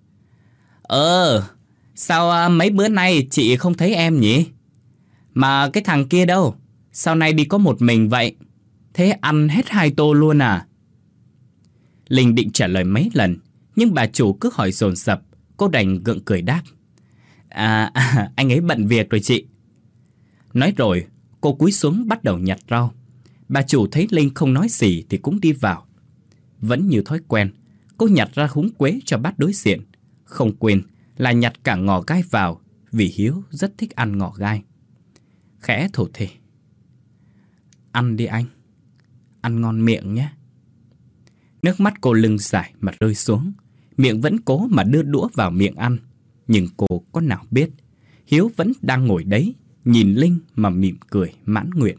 B: Ờ, sao à, mấy bữa nay chị không thấy em nhỉ? Mà cái thằng kia đâu? Sao nay đi có một mình vậy? Thế ăn hết hai tô luôn à? Linh định trả lời mấy lần, nhưng bà chủ cứ hỏi dồn dập. Cô đành gượng cười đáp. À, à anh ấy bận việc rồi chị. Nói rồi, cô cúi xuống bắt đầu nhặt rau. Bà chủ thấy Linh không nói gì thì cũng đi vào. Vẫn như thói quen, cô nhặt ra húng quế cho bát đối diện. Không quên là nhặt cả ngò gai vào, vì Hiếu rất thích ăn ngò gai. Khẽ thổ thề. Ăn đi anh, ăn ngon miệng nhé. Nước mắt cô lưng dài mà rơi xuống. Miệng vẫn cố mà đưa đũa vào miệng ăn. Nhưng cô có nào biết Hiếu vẫn đang ngồi đấy nhìn Linh mà mỉm cười mãn nguyện.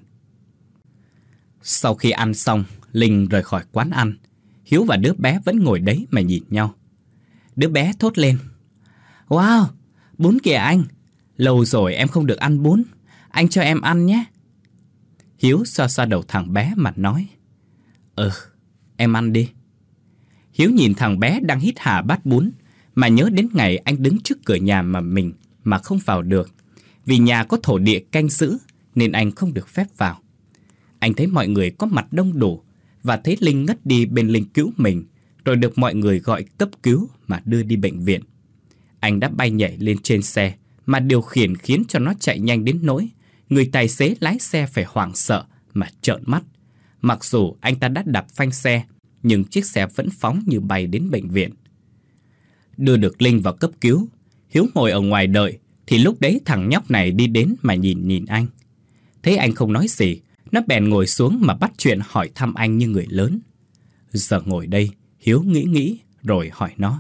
B: Sau khi ăn xong, Linh rời khỏi quán ăn. Hiếu và đứa bé vẫn ngồi đấy mà nhìn nhau. Đứa bé thốt lên. Wow, bún kìa anh. Lâu rồi em không được ăn bún. Anh cho em ăn nhé. Hiếu xoa xoa đầu thằng bé mà nói. Ừ, em ăn đi. Hiếu nhìn thằng bé đang hít hà bát bún mà nhớ đến ngày anh đứng trước cửa nhà mà mình mà không vào được. Vì nhà có thổ địa canh giữ nên anh không được phép vào. Anh thấy mọi người có mặt đông đủ và thấy Linh ngất đi bên Linh cứu mình, rồi được mọi người gọi cấp cứu mà đưa đi bệnh viện. Anh đã bay nhảy lên trên xe mà điều khiển khiến cho nó chạy nhanh đến nỗi người tài xế lái xe phải hoảng sợ mà trợn mắt. Mặc dù anh ta đã đạp phanh xe, nhưng chiếc xe vẫn phóng như bay đến bệnh viện. Đưa được Linh vào cấp cứu, Hiếu ngồi ở ngoài đợi, thì lúc đấy thằng nhóc này đi đến mà nhìn nhìn anh. Thấy anh không nói gì, nó bèn ngồi xuống mà bắt chuyện hỏi thăm anh như người lớn. Giờ ngồi đây, Hiếu nghĩ nghĩ rồi hỏi nó.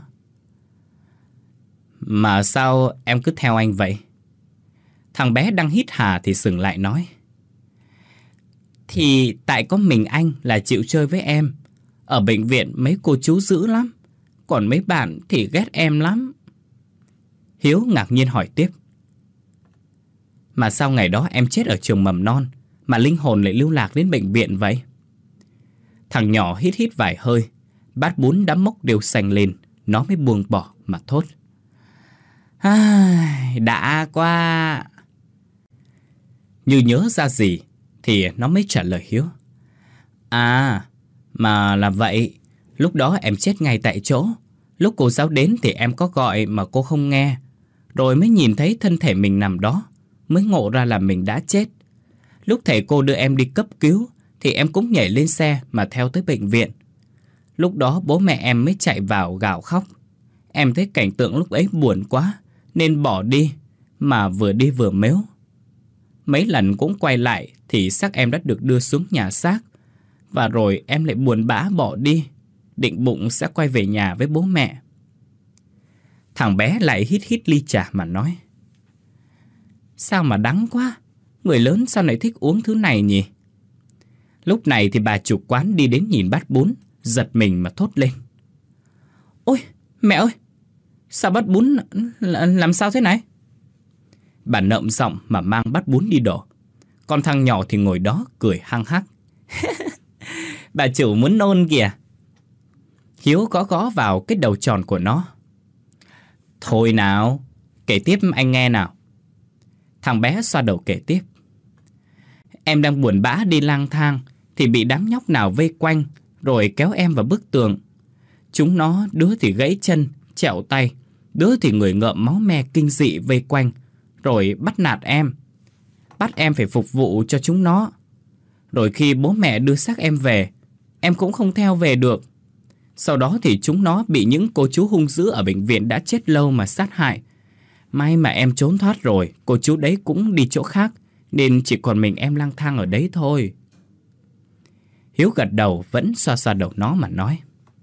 B: Mà sao em cứ theo anh vậy? Thằng bé đang hít hà thì sừng lại nói. Thì tại có mình anh là chịu chơi với em. Ở bệnh viện mấy cô chú dữ lắm, còn mấy bạn thì ghét em lắm. Hiếu ngạc nhiên hỏi tiếp. Mà sao ngày đó em chết ở trường mầm non mà linh hồn lại lưu lạc đến bệnh viện vậy? Thằng nhỏ hít hít vài hơi, bát bún đã mốc đều xanh lên, nó mới buông bỏ mà thốt. À, đã quá. Như nhớ ra gì thì nó mới trả lời Hiếu. À, mà là vậy, lúc đó em chết ngay tại chỗ. Lúc cô giáo đến thì em có gọi mà cô không nghe. Rồi mới nhìn thấy thân thể mình nằm đó, mới ngộ ra là mình đã chết. Lúc thầy cô đưa em đi cấp cứu thì em cũng nhảy lên xe mà theo tới bệnh viện. Lúc đó bố mẹ em mới chạy vào gào khóc. Em thấy cảnh tượng lúc ấy buồn quá nên bỏ đi, mà vừa đi vừa mếu. Mấy lần cũng quay lại thì xác em đã được đưa xuống nhà xác. Và rồi em lại buồn bã bỏ đi, định bụng sẽ quay về nhà với bố mẹ. Thằng bé lại hít hít ly trà mà nói. Sao mà đắng quá, người lớn sao lại thích uống thứ này nhỉ? Lúc này thì bà chủ quán đi đến nhìn bát bún, giật mình mà thốt lên: Ôi, mẹ ơi! Sao bát bún làm sao thế này? Bà nậm giọng mà mang bát bún đi đổ. Còn thằng nhỏ thì ngồi đó cười hăng hắc. Bà chủ muốn nôn kìa. Hiếu gõ gõ vào cái đầu tròn của nó. Thôi nào, kể tiếp anh nghe nào. Thằng bé xoa đầu kể tiếp. Em đang buồn bã đi lang thang thì bị đám nhóc nào vây quanh, rồi kéo em vào bức tường. Chúng nó đứa thì gãy chân, chẹo tay, đứa thì người ngợm máu me kinh dị vây quanh, rồi bắt nạt em. Bắt em phải phục vụ cho chúng nó. Rồi khi bố mẹ đưa xác em về, em cũng không theo về được. Sau đó thì chúng nó bị những cô chú hung dữ ở bệnh viện đã chết lâu mà sát hại. May mà em trốn thoát rồi, cô chú đấy cũng đi chỗ khác, nên chỉ còn mình em lang thang ở đấy thôi. Hiếu gật đầu, vẫn xoa xoa đầu nó mà nói: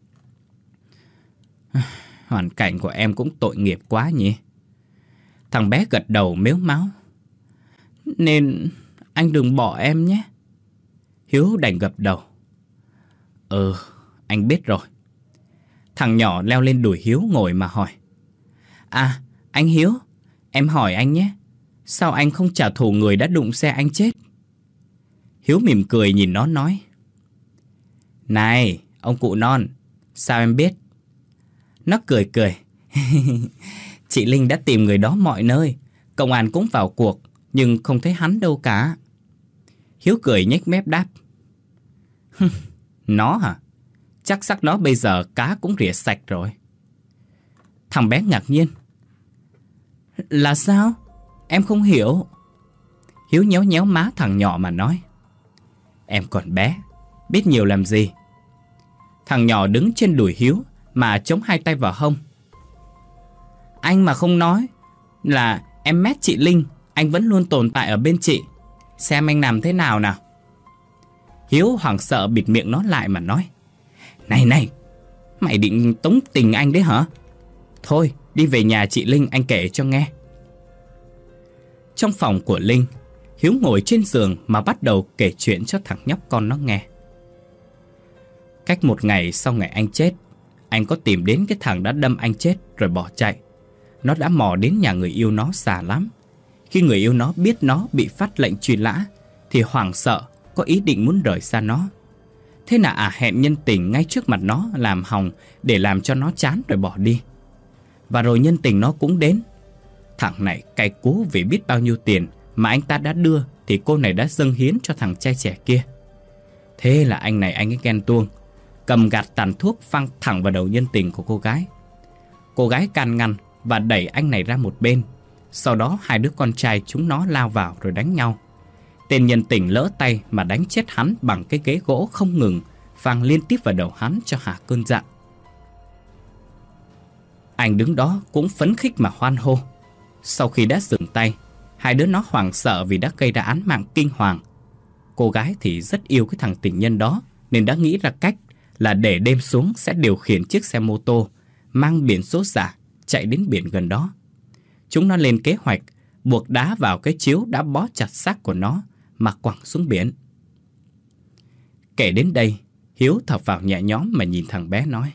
B: Hoàn cảnh của em cũng tội nghiệp quá nhỉ. Thằng bé gật đầu mếu máo: Nên anh đừng bỏ em nhé. Hiếu đành gật đầu: Ừ, anh biết rồi. Thằng nhỏ leo lên đùi Hiếu ngồi mà hỏi: À, anh Hiếu, em hỏi anh nhé, sao anh không trả thù người đã đụng xe anh chết? Hiếu mỉm cười nhìn nó nói: Này, ông cụ non, sao em biết? Nó cười cười: Chị Linh đã tìm người đó mọi nơi, công an cũng vào cuộc, nhưng không thấy hắn đâu cả. Hiếu cười nhếch mép đáp: Nó hả? Chắc xác nó bây giờ cá cũng rỉa sạch rồi. Thằng bé ngạc nhiên: Là sao? Em không hiểu. Hiếu nhéo nhéo má thằng nhỏ mà nói: Em còn bé, biết nhiều làm gì. Thằng nhỏ đứng trên đùi Hiếu mà chống hai tay vào hông. Anh mà không nói là em mét chị Linh, anh vẫn luôn tồn tại ở bên chị. Xem anh làm thế nào nào. Hiếu hoảng sợ bịt miệng nó lại mà nói: Này này, mày định tống tình anh đấy hả? Thôi, đi về nhà chị Linh anh kể cho nghe. Trong phòng của Linh, Hiếu ngồi trên giường mà bắt đầu kể chuyện cho thằng nhóc con nó nghe. Cách một ngày sau ngày anh chết, anh có tìm đến cái thằng đã đâm anh chết rồi bỏ chạy. Nó đã mò đến nhà người yêu nó xa lắm. Khi người yêu nó biết nó bị phát lệnh truy nã thì hoảng sợ, có ý định muốn rời xa nó. Thế là à hẹn nhân tình ngay trước mặt nó làm hòng để làm cho nó chán rồi bỏ đi. Và rồi nhân tình nó cũng đến. Thằng này cay cú vì biết bao nhiêu tiền mà anh ta đã đưa thì cô này đã dâng hiến cho thằng trai trẻ kia. Thế là anh này anh ấy ghen tuông, cầm gạt tàn thuốc phăng thẳng vào đầu nhân tình của cô gái. Cô gái can ngăn và đẩy anh này ra một bên. Sau đó hai đứa con trai chúng nó lao vào rồi đánh nhau. Tên nhân tình lỡ tay mà đánh chết hắn bằng cái ghế gỗ không ngừng, phang liên tiếp vào đầu hắn cho hả cơn giận. Anh đứng đó cũng phấn khích mà hoan hô. Sau khi đã dừng tay, hai đứa nó hoảng sợ vì đã gây ra án mạng kinh hoàng. Cô gái thì rất yêu cái thằng tình nhân đó, nên đã nghĩ ra cách là để đêm xuống sẽ điều khiển chiếc xe mô tô mang biển số giả chạy đến biển gần đó. Chúng nó lên kế hoạch buộc đá vào cái chiếu đã bó chặt xác của nó mà quẳng xuống biển. Kể đến đây, Hiếu thở vào nhẹ nhõm mà nhìn thằng bé nói: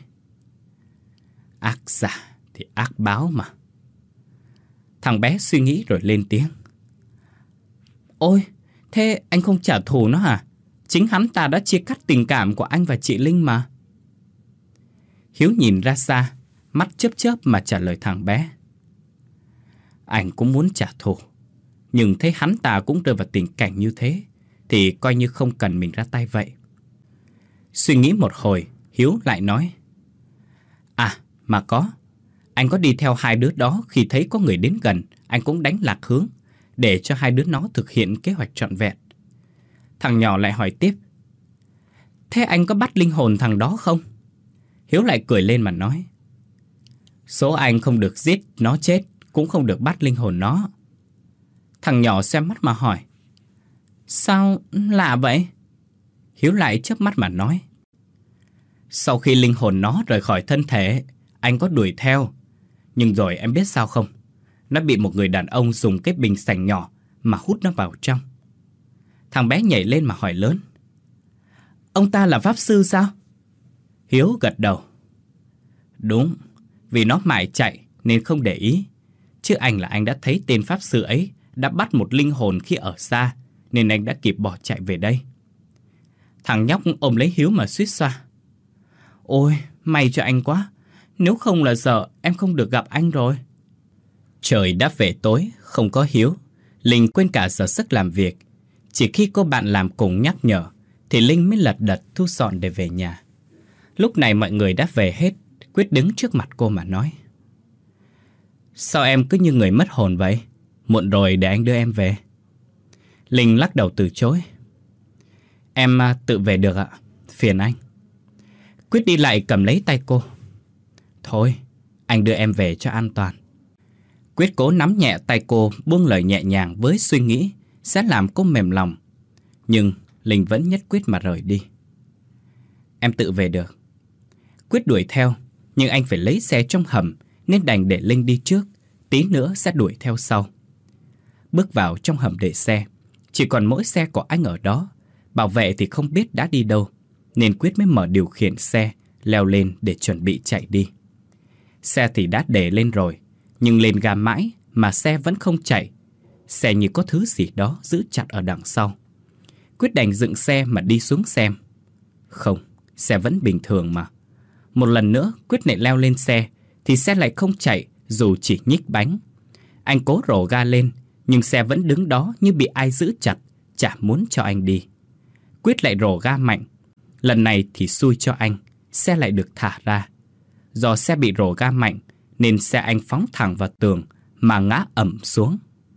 B: Ác giả thì ác báo mà. Thằng bé suy nghĩ rồi lên tiếng: Ôi, thế anh không trả thù nó hả? Chính hắn ta đã chia cắt tình cảm của anh và chị Linh mà. Hiếu nhìn ra xa, mắt chớp chớp mà trả lời thằng bé: Anh cũng muốn trả thù, nhưng thấy hắn ta cũng rơi vào tình cảnh như thế thì coi như không cần mình ra tay vậy. Suy nghĩ một hồi, Hiếu lại nói: À, mà có. Anh có đi theo hai đứa đó, khi thấy có người đến gần, anh cũng đánh lạc hướng để cho hai đứa nó thực hiện kế hoạch trọn vẹn. Thằng nhỏ lại hỏi tiếp: Thế anh có bắt linh hồn thằng đó không? Hiếu lại cười lên mà nói: Số anh không được giết nó chết, cũng không được bắt linh hồn nó. Thằng nhỏ xem mắt mà hỏi: Sao lạ vậy? Hiếu lại chớp mắt mà nói: Sau khi linh hồn nó rời khỏi thân thể, anh có đuổi theo. Nhưng rồi em biết sao không? Nó bị một người đàn ông dùng cái bình sành nhỏ mà hút nó vào trong. Thằng bé nhảy lên mà hỏi lớn: Ông ta là pháp sư sao? Hiếu gật đầu. Đúng, vì nó mải chạy nên không để ý. Chứ anh là anh đã thấy tên pháp sư ấy đã bắt một linh hồn khi ở xa, nên anh đã kịp bỏ chạy về đây. Thằng nhóc ôm lấy Hiếu mà suýt xoa. Ôi, may cho anh quá. Nếu không là giờ em không được gặp anh rồi. Trời đã về tối, không có Hiếu. Linh quên cả giờ giấc làm việc. Chỉ khi cô bạn làm cùng nhắc nhở thì Linh mới lật đật thu dọn để về nhà. Lúc này mọi người đã về hết. Quyết đứng trước mặt cô mà nói. Sao em cứ như người mất hồn vậy? Muộn rồi, để anh đưa em về. Linh lắc đầu từ chối. Em tự về được ạ, phiền anh. Quyết đi lại cầm lấy tay cô. Thôi, anh đưa em về cho an toàn. Quyết cố nắm nhẹ tay cô, buông lời nhẹ nhàng với suy nghĩ sẽ làm cô mềm lòng. Nhưng Linh vẫn nhất quyết mà rời đi. Em tự về được. Quyết đuổi theo, nhưng anh phải lấy xe trong hầm nên đành để Linh đi trước, tí nữa sẽ đuổi theo sau. Bước vào trong hầm để xe, chỉ còn mỗi xe của anh ở đó. Bảo vệ thì không biết đã đi đâu, nên Quyết mới mở điều khiển xe, leo lên để chuẩn bị chạy đi. Xe thì đã để lên rồi, nhưng lên ga mãi mà xe vẫn không chạy. Xe như có thứ gì đó giữ chặt ở đằng sau. Quyết đành dựng xe mà đi xuống xem. Không, xe vẫn bình thường mà. Một lần nữa Quyết lại leo lên xe thì xe lại không chạy dù chỉ nhích bánh. Anh cố rổ ga lên, nhưng xe vẫn đứng đó như bị ai giữ chặt, chả muốn cho anh đi. Quyết lại rổ ga mạnh. Lần này thì xui cho anh, xe lại được thả ra. Do xe bị rổ ga mạnh nên xe anh phóng thẳng vào tường mà ngã ẩm xuống.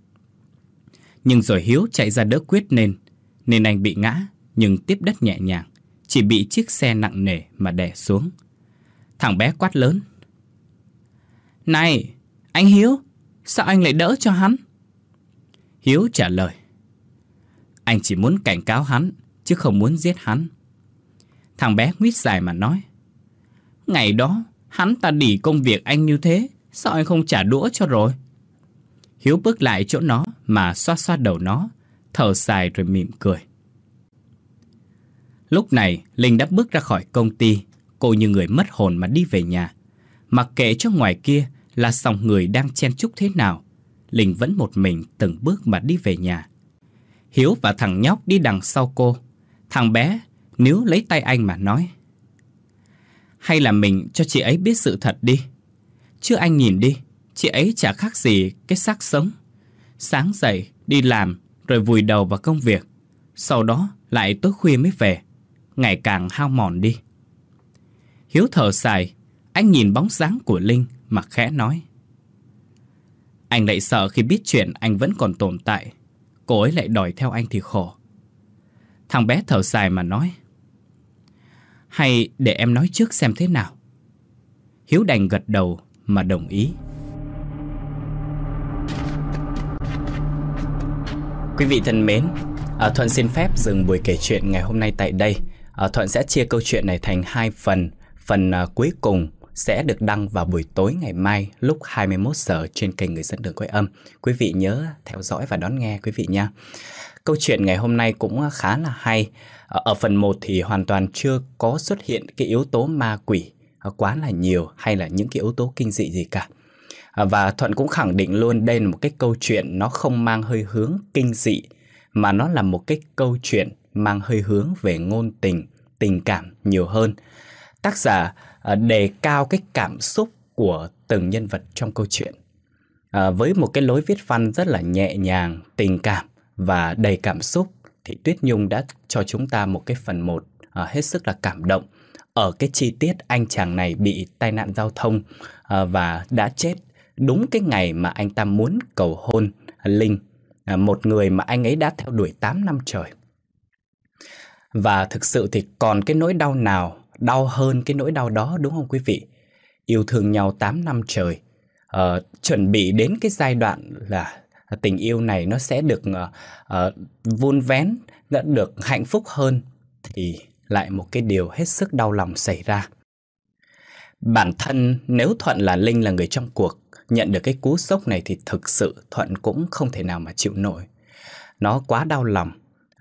B: Nhưng rồi Hiếu chạy ra đỡ Quyết nên Nên anh bị ngã, nhưng tiếp đất nhẹ nhàng, chỉ bị chiếc xe nặng nề mà đè xuống. Thằng bé quát lớn. Này, anh Hiếu, sao anh lại đỡ cho hắn? Hiếu trả lời. Anh chỉ muốn cảnh cáo hắn, chứ không muốn giết hắn. Thằng bé nguýt dài mà nói. Ngày đó, hắn ta đỉ công việc anh như thế, sao anh không trả đũa cho rồi? Hiếu bước lại chỗ nó mà xoa xoa đầu nó, thở dài rồi mỉm cười. Lúc này, Linh đã bước ra khỏi công ty. Cô như người mất hồn mà đi về nhà. Mặc kệ cho ngoài kia là dòng người đang chen chúc thế nào, Linh vẫn một mình từng bước mà đi về nhà. Hiếu và thằng nhóc đi đằng sau cô. Thằng bé níu lấy tay anh mà nói. Hay là mình cho chị ấy biết sự thật đi. Chứ anh nhìn đi, chị ấy chả khác gì cái xác sống. Sáng dậy, đi làm, rồi vùi đầu vào công việc. Sau đó lại tối khuya mới về, ngày càng hao mòn đi. Hiếu thở dài, anh nhìn bóng dáng của Linh mà khẽ nói. Anh lại sợ khi biết chuyện anh vẫn còn tồn tại, cô ấy lại đòi theo anh thì khổ. Thằng bé thở dài mà nói. Hay để em nói trước xem thế nào. Hiếu đành gật đầu mà đồng ý.
A: Quý vị thân mến, à, Thuận xin phép dừng buổi kể chuyện ngày hôm nay tại đây. à, Thuận sẽ chia câu chuyện này thành hai phần. Phần à, cuối cùng sẽ được đăng vào buổi tối ngày mai lúc hai mươi mốt giờ trên kênh Người Dẫn Đường Quay Âm. Quý vị nhớ theo dõi và đón nghe quý vị nha. Câu chuyện ngày hôm nay cũng khá là hay. Ở phần một thì hoàn toàn chưa có xuất hiện cái yếu tố ma quỷ quá là nhiều hay là những cái yếu tố kinh dị gì cả. Và Thuận cũng khẳng định luôn đây là một cái câu chuyện nó không mang hơi hướng kinh dị, mà nó là một cái câu chuyện mang hơi hướng về ngôn tình, tình cảm nhiều hơn. Tác giả đề cao cái cảm xúc của từng nhân vật trong câu chuyện. À, với một cái lối viết văn rất là nhẹ nhàng, tình cảm và đầy cảm xúc, thì Tuyết Nhung đã cho chúng ta một cái phần một à, hết sức là cảm động. Ở cái chi tiết anh chàng này bị tai nạn giao thông à, và đã chết đúng cái ngày mà anh ta muốn cầu hôn Linh, à, một người mà anh ấy đã theo đuổi tám năm trời. Và thực sự thì còn cái nỗi đau nào đau hơn cái nỗi đau đó, đúng không quý vị? Yêu thương nhau tám năm trời, uh, chuẩn bị đến cái giai đoạn là tình yêu này nó sẽ được uh, uh, vun vén, đã được hạnh phúc hơn, thì lại một cái điều hết sức đau lòng xảy ra. Bản thân nếu Thuận là Linh, là người trong cuộc, nhận được cái cú sốc này thì thực sự Thuận cũng không thể nào mà chịu nổi. Nó quá đau lòng.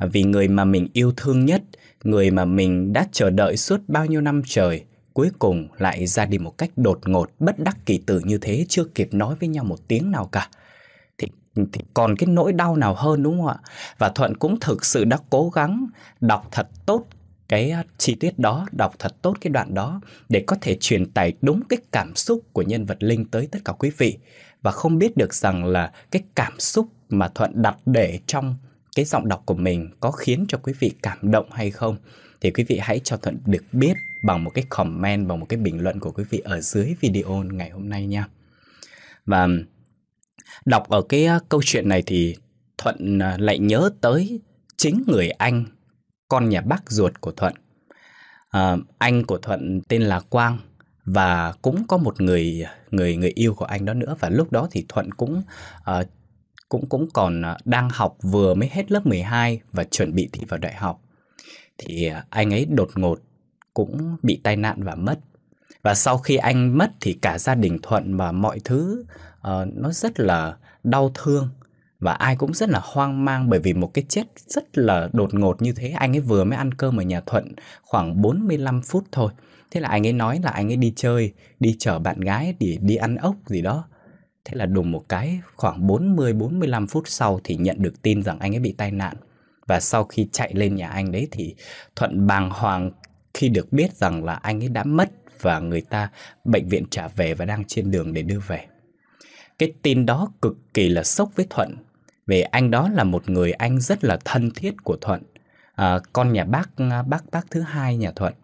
A: Vì người mà mình yêu thương nhất, người mà mình đã chờ đợi suốt bao nhiêu năm trời, cuối cùng lại ra đi một cách đột ngột, bất đắc kỳ tử như thế, chưa kịp nói với nhau một tiếng nào cả. Thì, thì còn cái nỗi đau nào hơn, đúng không ạ? Và Thuận cũng thực sự đã cố gắng đọc thật tốt cái chi tiết đó, đọc thật tốt cái đoạn đó để có thể truyền tải đúng cái cảm xúc của nhân vật Linh tới tất cả quý vị. Và không biết được rằng là cái cảm xúc mà Thuận đặt để trong cái giọng đọc của mình có khiến cho quý vị cảm động hay không, thì quý vị hãy cho Thuận được biết bằng một cái comment, bằng một cái bình luận của quý vị ở dưới video ngày hôm nay nha. Và đọc ở cái câu chuyện này thì Thuận lại nhớ tới chính người anh, con nhà bác ruột của Thuận. À, anh của Thuận tên là Quang và cũng có một người người người yêu của anh đó nữa. Và lúc đó thì Thuận cũng uh, cũng cũng còn đang học, vừa mới hết lớp mười hai và chuẩn bị thi vào đại học. Thì anh ấy đột ngột cũng bị tai nạn và mất. Và sau khi anh mất thì cả gia đình Thuận và mọi thứ uh, nó rất là đau thương. Và ai cũng rất là hoang mang bởi vì một cái chết rất là đột ngột như thế. Anh ấy vừa mới ăn cơm ở nhà Thuận khoảng bốn mươi lăm phút thôi. Thế là anh ấy nói là anh ấy đi chơi, đi chở bạn gái để đi ăn ốc gì đó. Thế là đùng một cái khoảng bốn mươi bốn mươi lăm phút sau thì nhận được tin rằng anh ấy bị tai nạn. Và sau khi chạy lên nhà anh đấy thì Thuận bàng hoàng khi được biết rằng là anh ấy đã mất và người ta bệnh viện trả về và đang trên đường để đưa về. Cái tin đó cực kỳ là sốc với Thuận. Vì anh đó là một người anh rất là thân thiết của Thuận, à, con nhà bác, bác bác thứ hai nhà Thuận.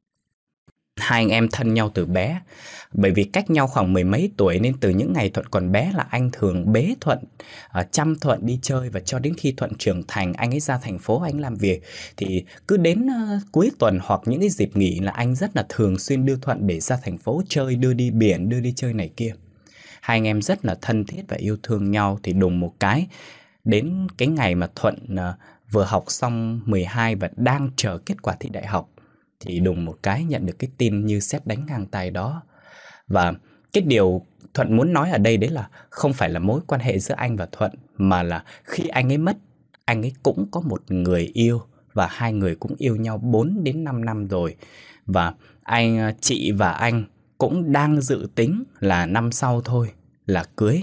A: Hai anh em thân nhau từ bé. Bởi vì cách nhau khoảng mười mấy tuổi nên từ những ngày Thuận còn bé là anh thường bế Thuận, uh, chăm Thuận đi chơi. Và cho đến khi Thuận trưởng thành, anh ấy ra thành phố, anh làm việc, thì cứ đến uh, cuối tuần hoặc những cái dịp nghỉ là anh rất là thường xuyên đưa Thuận để ra thành phố chơi, đưa đi biển, đưa đi chơi này kia. Hai anh em rất là thân thiết và yêu thương nhau. Thì đùng một cái, đến cái ngày mà Thuận uh, vừa học xong mười hai và đang chờ kết quả thi đại học, thì đùng một cái nhận được cái tin như sét đánh ngang tay đó. Và cái điều Thuận muốn nói ở đây đấy là không phải là mối quan hệ giữa anh và Thuận, mà là khi anh ấy mất, anh ấy cũng có một người yêu và hai người cũng yêu nhau bốn đến năm năm rồi. Và anh, chị và anh cũng đang dự tính là năm sau thôi là cưới.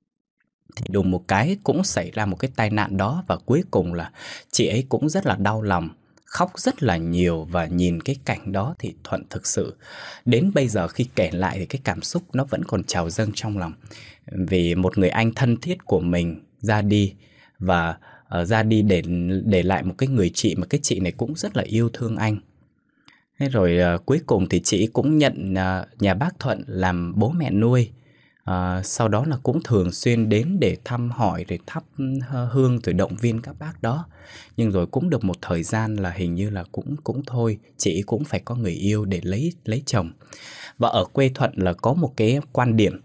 A: Thì đùng một cái cũng xảy ra một cái tai nạn đó. Và cuối cùng là chị ấy cũng rất là đau lòng, khóc rất là nhiều. Và nhìn cái cảnh đó thì Thuận thực sự đến bây giờ khi kể lại thì cái cảm xúc nó vẫn còn trào dâng trong lòng. Vì một người anh thân thiết của mình ra đi, và uh, ra đi để, để lại một cái người chị mà cái chị này cũng rất là yêu thương anh. Thế rồi uh, cuối cùng thì chị cũng nhận uh, nhà bác Thuận làm bố mẹ nuôi. Uh, sau đó là cũng thường xuyên đến để thăm hỏi, rồi thắp hương, rồi động viên các bác đó. Nhưng rồi cũng được một thời gian là hình như là cũng cũng thôi, chị cũng phải có người yêu để lấy lấy chồng. Và ở quê Thuận là có một cái quan điểm,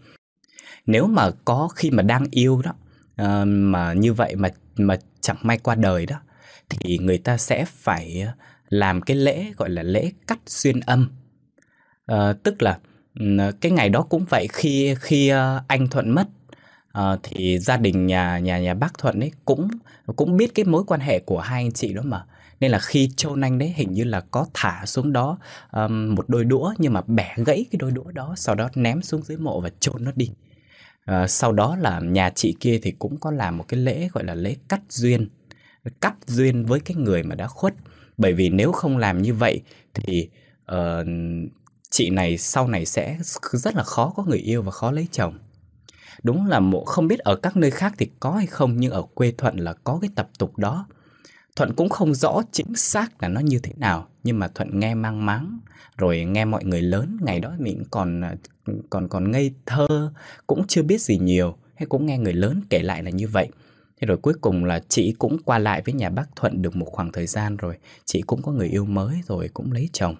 A: nếu mà có khi mà đang yêu đó uh, mà như vậy mà mà chẳng may qua đời đó, thì người ta sẽ phải làm cái lễ gọi là lễ cắt xuyên âm. Uh, tức là cái ngày đó cũng vậy, khi khi anh Thuận mất uh, thì gia đình nhà nhà nhà bác Thuận ấy cũng cũng biết cái mối quan hệ của hai anh chị đó mà, nên là khi chôn anh đấy hình như là có thả xuống đó um, một đôi đũa, nhưng mà bẻ gãy cái đôi đũa đó, sau đó ném xuống dưới mộ và chôn nó đi. Uh, sau đó là nhà chị kia thì cũng có làm một cái lễ gọi là lễ cắt duyên, cắt duyên với cái người mà đã khuất. Bởi vì nếu không làm như vậy thì uh, chị này sau này sẽ rất là khó có người yêu và khó lấy chồng. Đúng là một, không biết ở các nơi khác thì có hay không, nhưng ở quê Thuận là có cái tập tục đó. Thuận cũng không rõ chính xác là nó như thế nào, nhưng mà Thuận nghe mang máng, rồi nghe mọi người lớn, ngày đó mình còn còn còn ngây thơ, cũng chưa biết gì nhiều, hay cũng nghe người lớn kể lại là như vậy. Thế rồi cuối cùng là chị cũng qua lại với nhà bác Thuận được một khoảng thời gian rồi, chị cũng có người yêu mới rồi, cũng lấy chồng.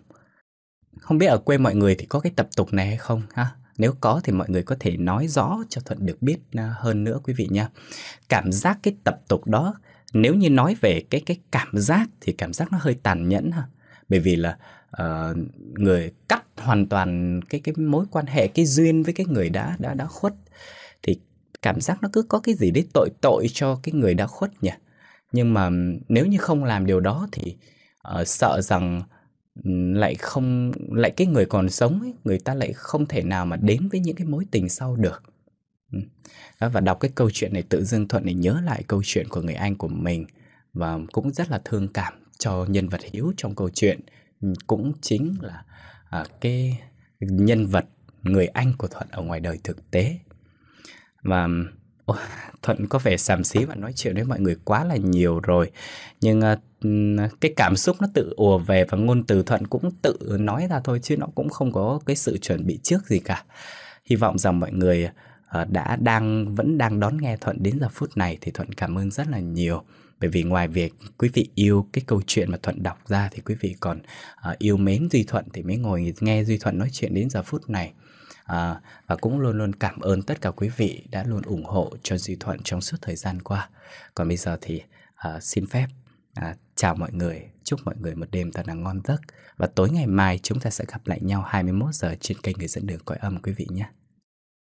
A: Không biết ở quê mọi người thì có cái tập tục này hay không ha? Nếu có thì mọi người có thể nói rõ cho Thuận được biết hơn nữa quý vị nha. Cảm giác cái tập tục đó, nếu như nói về cái cái cảm giác thì cảm giác nó hơi tàn nhẫn ha. Bởi vì là uh, người cắt hoàn toàn cái cái mối quan hệ, cái duyên với cái người đã đã đã khuất, thì cảm giác nó cứ có cái gì đấy tội tội cho cái người đã khuất nhỉ. Nhưng mà nếu như không làm điều đó thì uh, sợ rằng lại không lại cái người còn sống ấy, người ta lại không thể nào mà đến với những cái mối tình sau được. Đó, và đọc cái câu chuyện này tự dưng Thuận này nhớ lại câu chuyện của người anh của mình, và cũng rất là thương cảm cho nhân vật Hiếu trong câu chuyện. Cũng chính là à, cái nhân vật người anh của Thuận ở ngoài đời thực tế. Và oh, Thuận có vẻ xàm xí và nói chuyện với mọi người quá là nhiều rồi, nhưng uh, cái cảm xúc nó tự ùa về, và ngôn từ Thuận cũng tự nói ra thôi, chứ nó cũng không có cái sự chuẩn bị trước gì cả. Hy vọng rằng mọi người uh, đã đang vẫn đang đón nghe Thuận đến giờ phút này thì Thuận cảm ơn rất là nhiều. Bởi vì ngoài việc quý vị yêu cái câu chuyện mà Thuận đọc ra thì quý vị còn uh, yêu mến Duy Thuận thì mới ngồi nghe Duy Thuận nói chuyện đến giờ phút này. À, và cũng luôn luôn cảm ơn tất cả quý vị đã luôn ủng hộ cho Duy Thuận trong suốt thời gian qua. Còn bây giờ thì à, xin phép à, chào mọi người, chúc mọi người một đêm thật là ngon giấc. Và tối ngày mai chúng ta sẽ gặp lại nhau hai mươi mốt giờ trên kênh Người Dẫn Đường Cõi Âm quý vị nhé.